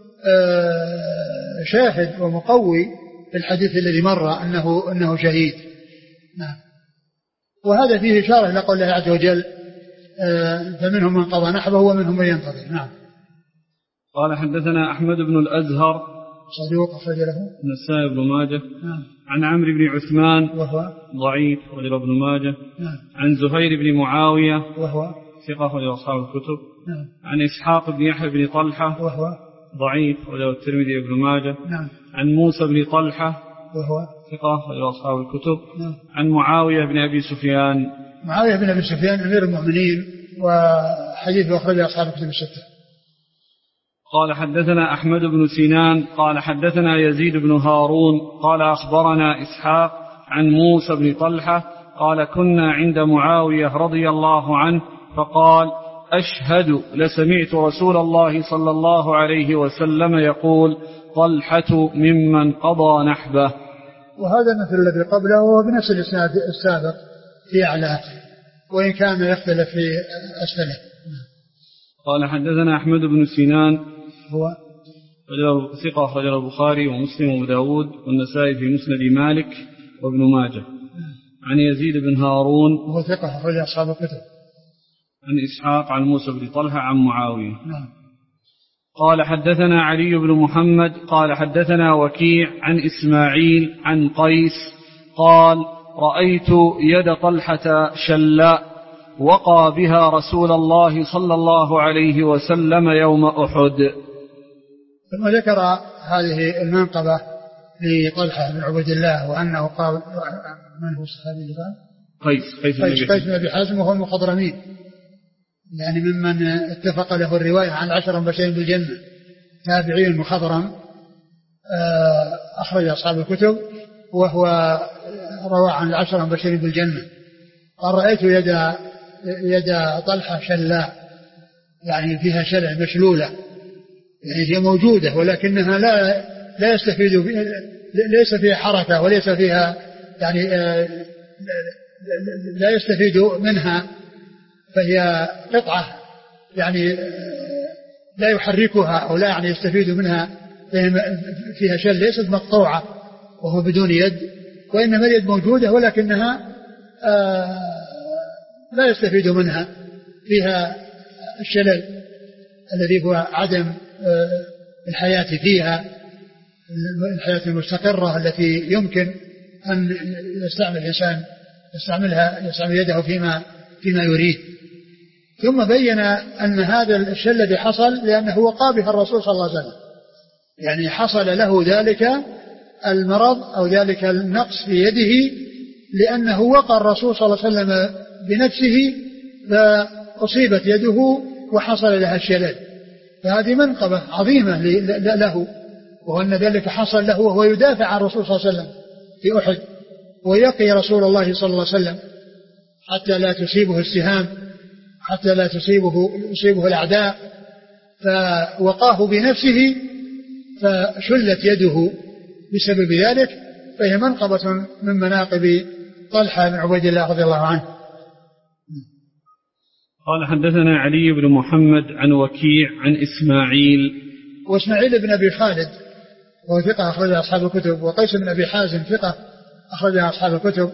شاهد ومقوي في الحديث الذي مر أنه شهيد. نعم. وهذا فيه إشارة إلى قول الله عز وجل: فمنهم من قضى نحبه ومنهم من ينتظر. نعم. قال: حدثنا أحمد بن الأزهر صدوق أخرج له النسائي بن ماجه. نعم. عن عمرو بن عثمان وهو ضعيف أخرج له ابن ماجه. نعم. عن زهير بن معاوية وهو ثقة أخرج له أصحاب الكتب. نعم. عن إسحاق بن يحيى بن طلحة وهو ضعيف أخرج له الترمذي وابن ماجه. نعم. عن موسى بن طلحة وهو ثقة أخرج له أصحاب الكتب. نعم. عن معاوية بن أبي سفيان. معاوية بن أبي سفيان أمير المؤمنين وحديثه أخرجه أصحاب الكتب الستة. قال: حدثنا أحمد بن سنان قال: حدثنا يزيد بن هارون قال: أخبرنا إسحاق عن موسى بن طلحة قال: كنا عند معاوية رضي الله عنه فقال: أشهد لسمعت رسول الله صلى الله عليه وسلم يقول: طلحة ممن قضى نحبه. وهذا مثل الذي قبله وهو بنفس الإسناد السابق في أعلاه، وإن كان يختلف في أسفله. قال حدثنا أحمد بن سنان هو ثقة أخرجه البخاري ومسلم وأبو داود والنسائي في مسند مالك وابن ماجه. عن يزيد بن هارون وهو ثقة أخرج أصحاب الكتب. عن إسحاق عن موسى بن طلحة عن معاوية. قال حدثنا علي بن محمد قال حدثنا وكيع عن إسماعيل عن قيس قال رأيت يد طلحة شلاء وقى بها رسول الله صلى الله عليه وسلم يوم أحد. ثم ذكر هذه المنقبة لطلحة بن عبد الله وأنه قال من هو الصحابي قال قيس بن أبي حازم وهو المخضرمين، يعني ممن اتفق له الرواية عن 10 مبشرين بالجنة، تابعي المخضرم أخرج أصحاب الكتب وهو روى عن 10 مبشرين بالجنة. قال رأيت يد طلحة شلاء، يعني فيها شلع مشلولة، يعني هي موجودة ولكنها لا يستفيد ليس فيها حركة وليس فيها يعني لا يستفيد منها، فهي قطعة يعني لا يحركها أو لا يعني يستفيد منها، فيها شل ليست مقطوعة وهو بدون يد، وإنما اليد موجودة ولكنها لا يستفيد منها، فيها الشلل الذي هو عدم الحياة فيها، الحياة المستقرة التي يمكن أن يستعمل الإنسان يستعمل يده فيما يريد. ثم بين أن هذا الشل الذي حصل لأنه وقى به الرسول صلى الله عليه وسلم، يعني حصل له ذلك المرض أو ذلك النقص في يده لأنه وقى الرسول صلى الله عليه وسلم بنفسه فأصيبت يده وحصل لها الشلل. فهذه منقبة عظيمة له، وأن ذلك حصل له وهو يدافع عن الرسول صلى الله عليه وسلم في أحد ويقي رسول الله صلى الله عليه وسلم حتى لا تصيبه السهام، حتى لا يصيبه الأعداء، فوقاه بنفسه فشلت يده بسبب ذلك، فهي منقبة من مناقب طلحة بن عبيد الله رضي الله عنه. قال حدثنا علي بن محمد عن وكيع عن إسماعيل، وإسماعيل بن أبي خالد وهو ثقة أخرج أصحاب الكتب، وقيس بن أبي حازم ثقة أخرج أصحاب الكتب.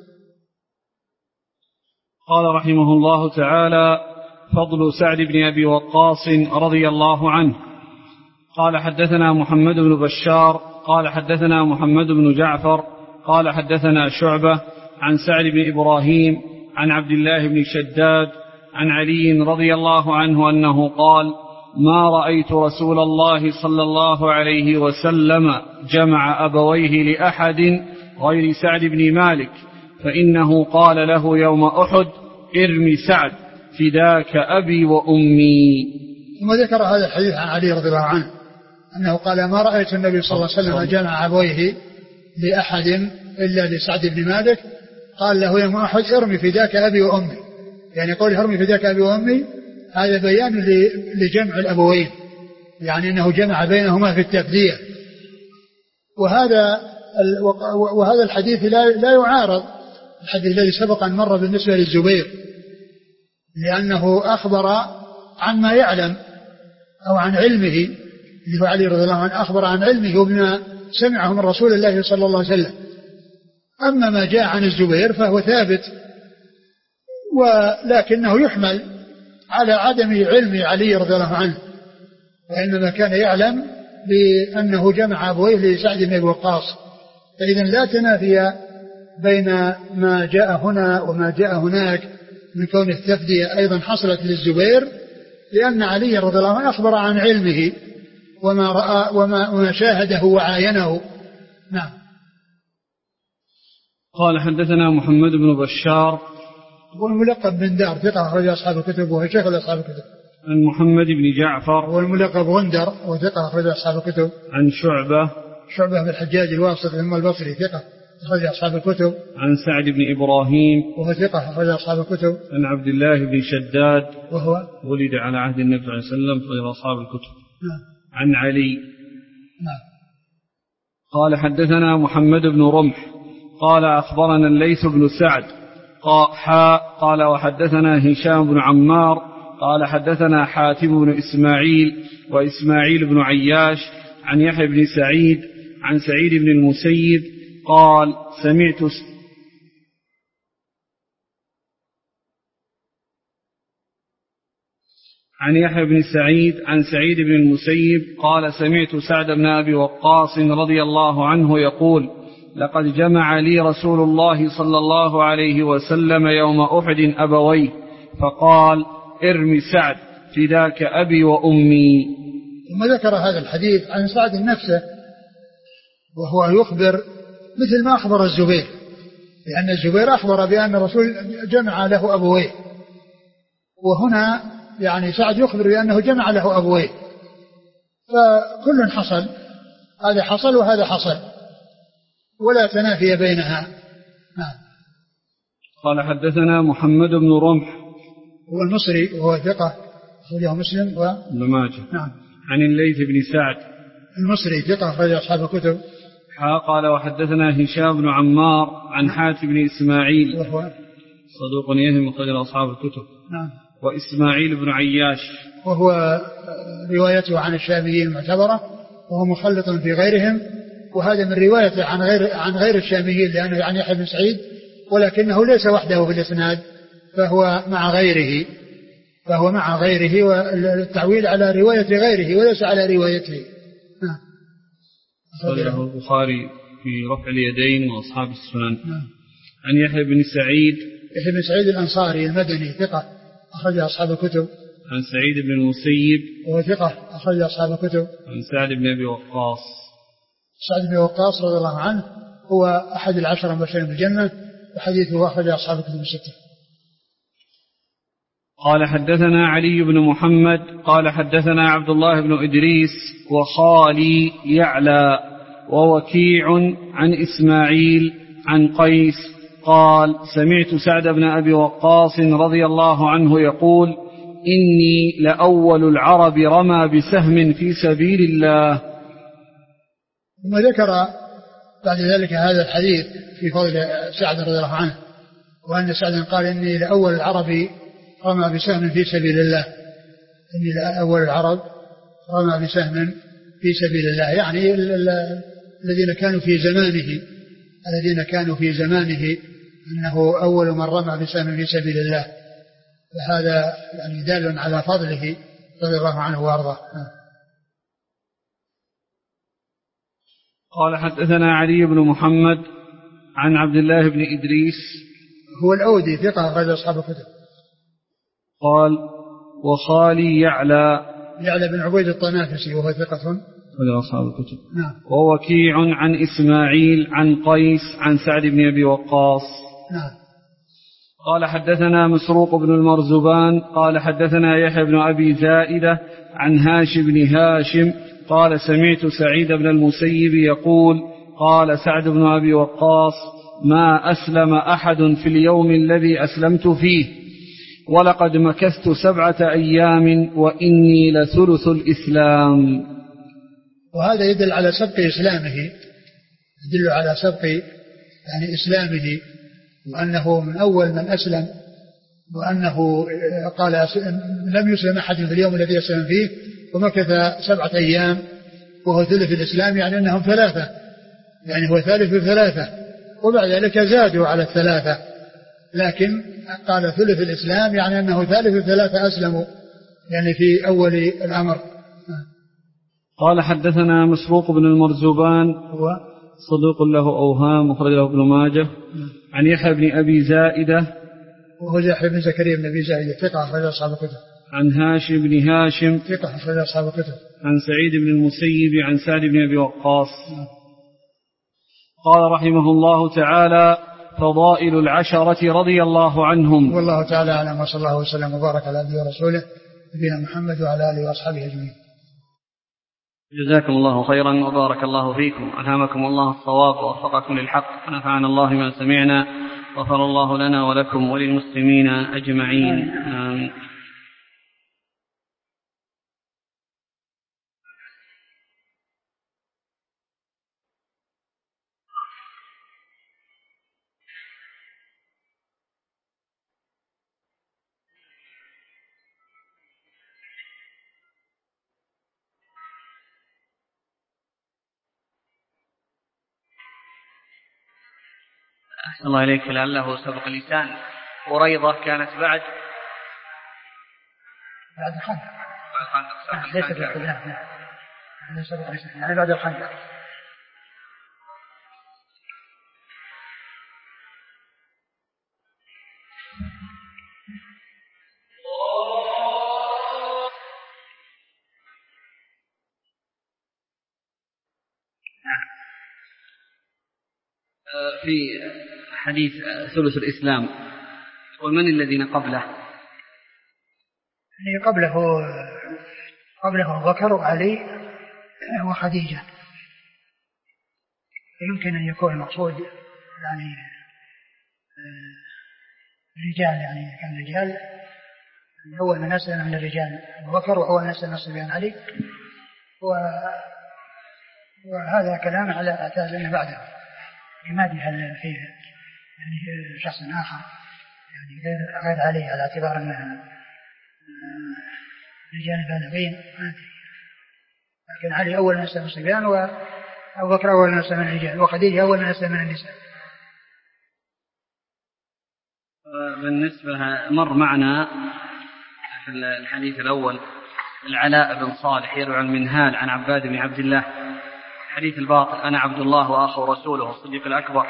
قال رحمه الله تعالى فضل سعد بن أبي وقاص رضي الله عنه. قال حدثنا محمد بن بشار قال حدثنا محمد بن جعفر قال حدثنا شعبة عن سعد بن إبراهيم عن عبد الله بن شداد عن علي رضي الله عنه أنه قال ما رأيت رسول الله صلى الله عليه وسلم جمع أبويه لأحد غير سعد بن مالك، فإنه قال له يوم أحد ارمي سعد فداك أبي وأمي. ثم ذكر هذا الحديث عن علي رضي الله عنه أنه قال ما رأيت النبي صلى الله عليه وسلم جمع أبويه لأحد إلا لسعد بن مالك، قال له يوم أحد ارمي فداك أبي وأمي، يعني قول ارمي فداك أبي وأمي هذا بيان لجمع الأبوين، يعني أنه جمع بينهما في التفدية. وهذا الحديث لا يعارض الحديث الذي سبق أن مر بالنسبة للزبير، لأنه أخبر عن ما يعلم أو عن علمه، اللي هو علي رضي الله عنه أخبر عن علمه وبما سمعه من رسول الله صلى الله عليه وسلم. أما ما جاء عن الزبير فهو ثابت، ولكنه يحمل على عدم علم علي رضي الله عنه، وإنما كان يعلم بأنه جمع أبويه لسعد بن أبي وقاص، فإذا لا تنافي بين ما جاء هنا وما جاء هناك من كون التفدية أيضا حصلت للزبير، لأن علي رضي الله عنه أخبر عن علمه وما رأى وما شاهده وعاينه. نعم. قال حدثنا محمد بن بشار والملقب بن دار ثقة أخرج أصحاب الكتب وهو شيخ أصحاب الكتب. عن محمد بن جعفر والملقب غندر وثقة أخرج أصحاب الكتب. عن شعبة بن الحجاج الواسط ثم البصري ثقة أخرج أصحاب الكتب. عن سعد بن إبراهيم وهو ثقة أخرج أصحاب الكتب. عن عبد الله بن شداد وهو ولد على عهد النبي صلى الله عليه وسلم أخرج أصحاب الكتب. نعم. عن علي. نعم. قال حدثنا محمد بن رمح قال أخبرنا الليث بن سعد قال وحدثنا هشام بن عمار قال حدثنا حاتم بن إسماعيل وإسماعيل بن عياش عن يحيى بن سعيد عن سعيد بن المسيب قال عن يحيى بن سعيد عن سعيد بن المسيب قال سمعت سعد بن أبي وقاص رضي الله عنه يقول لقد جمع لي رسول الله صلى الله عليه وسلم يوم أحد أبويه فقال ارم سعد فداك أبي وأمي. ثم ذكر هذا الحديث عن سعد نفسه وهو يخبر مثل ما أخبر الزبير، لأن الزبير أخبر بأن الرسول جمع له أبويه، وهنا يعني سعد يخبر بأنه جمع له أبويه، فكل حصل، هذا حصل وهذا حصل ولا تنافي بينها. قال حدثنا محمد بن رمح هو المصري وهو ثقة أخرجه مسلم وابن ماجه. نعم. عن الليث بن سعد المصري ثقة أخرج أصحاب الكتب. قال وحدثنا هشام بن عمار عن حاتم بن إسماعيل وهو صدوق يهم أخرج أصحاب الكتب. نعم. وإسماعيل بن عياش وهو روايته عن الشاميين المعتبرة وهو مخلط في غيرهم، وهذا من روايته عن غير الشاميين لأنه عن يحيى بن سعيد، ولكنه ليس وحده في الإسناد، فهو مع غيره والتعويل على رواية غيره وليس على روايته. أخرجه البخاري في رفع اليدين وأصحاب السنن. عن يحيى بن سعيد الأنصاري المدني ثقة أخرج أصحاب الكتب. عن سعيد بن المسيب وهو ثقة أخرج أصحاب الكتب. عن سعد بن أبي وقاص. سعد بن وقاص رضي الله عنه هو أحد العشرة المبشرين بالجنة، وحديثه أخرج أصحاب الكتب الستة. قال حدثنا علي بن محمد قال حدثنا عبد الله بن إدريس وخالي يعلى ووكيع عن إسماعيل عن قيس قال سمعت سعد بن أبي وقاص رضي الله عنه يقول إني لأول العرب رمى بسهم في سبيل الله. ثم ذكر بعد ذلك هذا الحديث في فضل سعد رضي الله عنه، وأن سعد قال إني لأول العرب رمى بسهم في سبيل الله، إني لأول العرب رمى بسهم في سبيل الله، يعني الذين كانوا في زمانه أنه أول من رمى بسهم في سبيل الله، فهذا يعني دال على فضله رضي الله عنه وارضاه. قال حدثنا علي بن محمد عن عبد الله بن إدريس هو الأودي ثقة أخرج أصحاب الكتب. قال وخالي يعلى بن عبيد الطنافسي وهو ثقة أخرج أصحاب الكتب. نعم. ووكيع عن إسماعيل عن قيس عن سعد بن أبي وقاص. نعم. قال حدثنا مسروق بن المرزبان قال حدثنا يحيى بن أبي زائدة عن هاشم بن هاشم قال سمعت سعيد بن المسيب يقول قال سعد بن أبي وقاص ما أسلم أحد في اليوم الذي أسلمت فيه ولقد مكثت 7 أيام وإني لثلث الإسلام. وهذا يدل على سبق إسلامه، يدل على سبق يعني إسلامه، وأنه من أول من أسلم، وأنه قال لم يسلم أحد في اليوم الذي أسلم فيه ومكث 7 أيام وهو ثلث الإسلام، يعني أنهم 3، يعني هو ثالث 3، وبعد ذلك زادوا على 3، لكن قال ثلث الإسلام يعني أنه ثالث 3 أسلموا يعني في أول الأمر. قال حدثنا مسروق بن المرزبان هو صدوق له أوهام أخرج له ابن ماجه. عن يحيى بن أبي زائدة وهو يحيى بن زكريا بن أبي زائدة ثقة أخرج أصحاب الكتب. عن هاشم بن هاشم ثقة أخرج أصحاب الكتب. عن سعيد بن المسيب عن سعد بن أبي وقاص. قال رحمه الله تعالى فضائل العشرة رضي الله عنهم. والله تعالى أعلم، وصلى الله وسلم وبارك على عبده ورسوله نبينا محمد وعلى آله وأصحابه أجمعين. جزاكم الله خيرا وبارك الله فيكم، ألهمكم الله الصواب ووفقكم للحق، ونفعنا الله ما سمعنا، غفر الله لنا ولكم وللمسلمين أجمعين، آمين. أحسن الله إليك. لعله سبق لسان قريضة كانت بعد الخندق. ليس يعني بعد الخندق. في حديث ثلث الإسلام يقول من الذين قبله؟ يعني قبله بكر وعلي وخديجة. يمكن أن يكون المقصود يعني الرجال، يعني كان الرجال أول من أسلم من الرجال أبو بكر، وأول من أسلم الصبيان علي، وهذا كلام على اعتاد أنه بعده لماذا هل فيه يعني شخص آخر يعني غير علي على اعتبار أنه رجال بالغين، لكن علي أول من أسلم الصبيان، وأبو بكر أول من أسلم من الرجال، وخديجة أول من أسلم من النساء. بالنسبة مر معنا في الحديث الأول العلاء بن صالح يروي عن منهال عن عباد بن عبد الله، حديث الباطل أنا عبد الله وآخر رسوله الصديق الأكبر.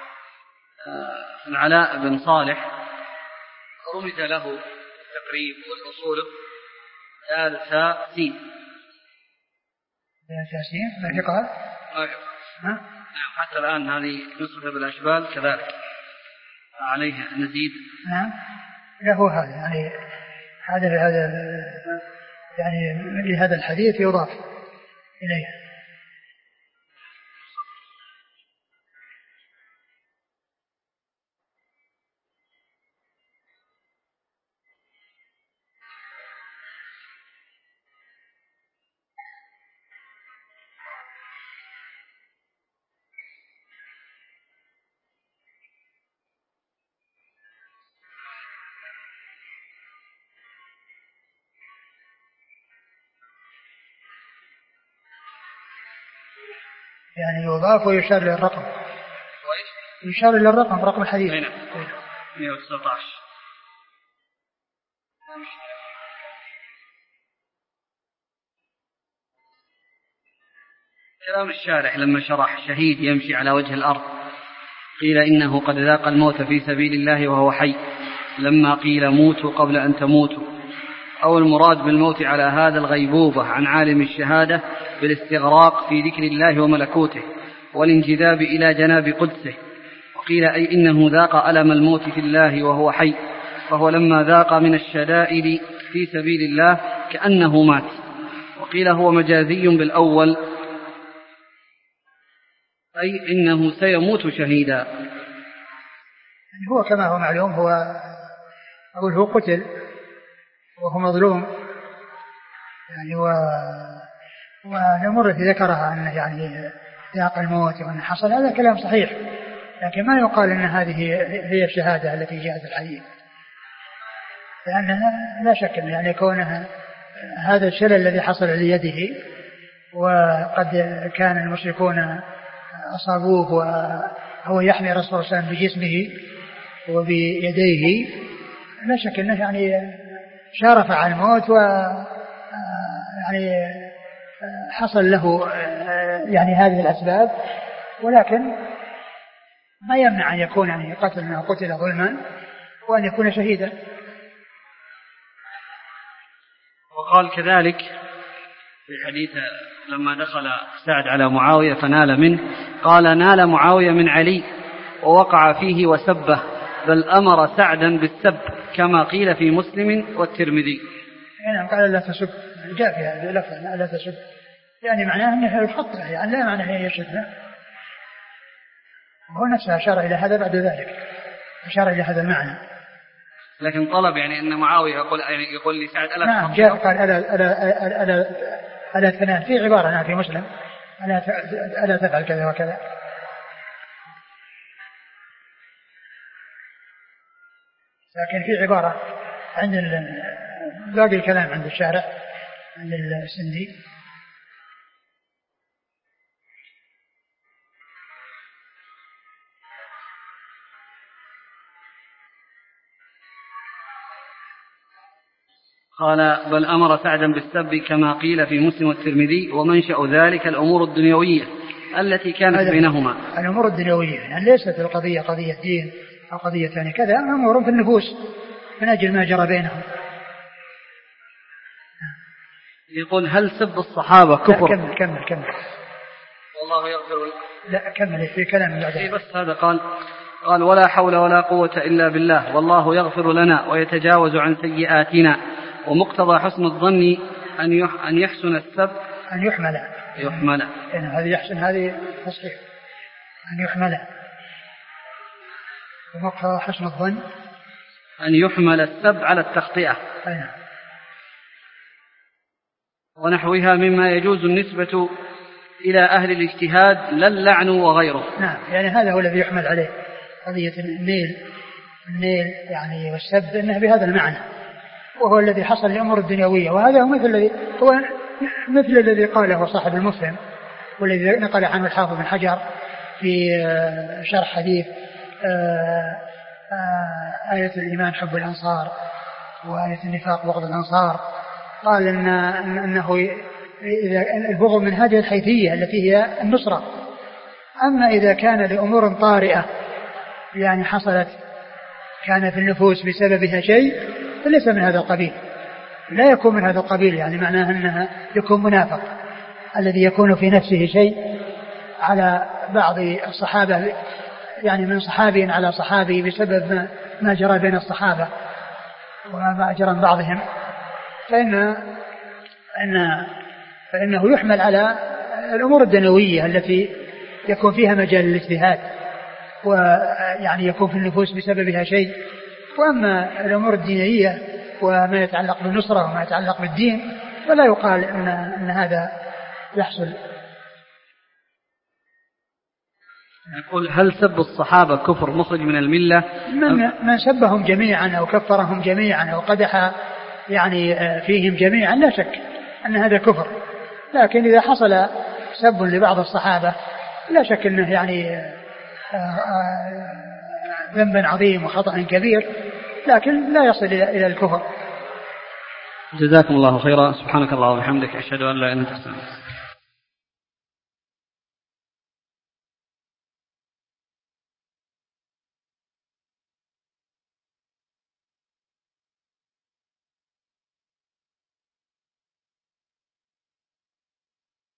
العلاء بن صالح رمز له تقريب والأصول ثالثة سين ما قال نعم، حتى الآن هذه نسخة بالأشبال كذلك عليه نزيد. نعم له هذا يعني هذا يعني لهذا الحديث يضاف إليه. يعني يضاف ويشار للرقم، يشار للرقم رقم الحديث 119. كلام الشارح لما شرح شهيد يمشي على وجه الأرض قيل إنه قد ذاق الموت في سبيل الله وهو حي، لما قيل موتوا قبل أن تموتوا، أو المراد بالموت على هذا الغيبوبة عن عالم الشهادة بالاستغراق في ذكر الله وملكوته والانجذاب إلى جناب قدسه. وقيل أي إنه ذاق ألم الموت في الله وهو حي، فهو لما ذاق من الشدائد في سبيل الله كأنه مات. وقيل هو مجازي بالأول أي إنه سيموت شهيدا. يعني هو كما هو معلوم هو قتل وهو مظلوم يعني، ونمر ذكرها أنه يعني ذاق الموت وأن حصل، هذا كلام صحيح، لكن ما يقال أن هذه هي الشهادة التي جاءت في الحديث، لأنها لا شك أن يعني كونها هذا الشلل الذي حصل ليده، وقد كان المشركون أصابوه وهو يحمي رسول الله صلى الله عليه وسلم بجسمه وبيديه، لا شك أنه يعني شارف عن الموت، و يعني حصل له يعني هذه الأسباب، ولكن ما يمنع أن يكون يعني قتل ظلما وأن يكون شهيدا. وقال كذلك في حديث لما دخل سعد على معاوية فنال منه، قال نال معاوية من علي ووقع فيه وسبه، بل أمر سعدا بالسب كما قيل في مسلم والترمذي. يعني قال لا تسب، جاء في هذا اللفظ لا تسب، يعني معناه أنه يخطئ، يعني لا معناه يشتمه، وهو نفسه أشار إلى هذا بعد ذلك، أشار إلى هذا المعنى. لكن طلب يعني أن معاوية يقول لسعد ألا نعم جاء قال ألا تنال، في عبارة في مسلم ألا تفعل كذا وكذا. لكن في عبارة عند باقي الكلام عند الشارع عند السندي قال بل أمر سعدا بالسب كما قيل في مسلم والترمذي ومنشأ ذلك الأمور الدنيوية التي كانت بينهما. الأمور الدنيوية يعني ليست القضية قضية دين أو قضية ثانية كذا، أمور في النفوس من أجل ما جرى بينهم. يقول هل سب الصحابة كفر؟ كمل والله يغفر. لا كمل في كلام بعد. بس هذا قال ولا حول ولا قوة إلا بالله والله يغفر لنا ويتجاوز عن سيئاتنا ومقتضى حسن الظن أن يحسن السب أن يحمل يعني هذه يحسن هذه تصحيح أن يحمل ومقتضى حسن الظن أن يحمل السب على التخطئة ونحوها مما يجوز النسبة إلى أهل الاجتهاد لا اللعن وغيره. نعم يعني هذا هو الذي يحمل عليه قضية النيل يعني والسب إنه بهذا المعنى، وهو الذي حصل للأمور الدنيوية. وهذا هو مثل الذي قاله صاحب المسلم والذي نقل عنه الحافظ بن حجر في شرح حديث آية الإيمان حب الأنصار وآية النفاق بغض الأنصار. قال أنه إذا البغض من هذه الحيثية التي هي النصرة، أما إذا كان لأمور طارئة يعني حصلت كان في النفوس بسببها شيء فليس من هذا القبيل، لا يكون من هذا القبيل. يعني معناه أنها يكون منافق الذي يكون في نفسه شيء على بعض الصحابة، يعني من صحابي على صحابي بسبب ما جرى بين الصحابة وما جرى بعضهم، فإنه يحمل على الأمور الدنيوية التي يكون فيها مجال الاجتهاد ويعني يكون في النفوس بسببها شيء. وأما الأمور الدينية وما يتعلق بالنصرة وما يتعلق بالدين فلا يقال أن هذا يحصل. يقول هل سب الصحابة كفر مخرج من الملة؟ من سبهم جميعا أو كفرهم جميعا أو قدح يعني فيهم جميعا لا شك أن هذا كفر، لكن إذا حصل سب لبعض الصحابة لا شك أنه يعني ذنب عظيم وخطأ كبير، لكن لا يصل إلى الكفر. جزاكم الله خيرا. سبحانك الله وبحمدك أشهد أن لا إله إلا أنت أستغفرك.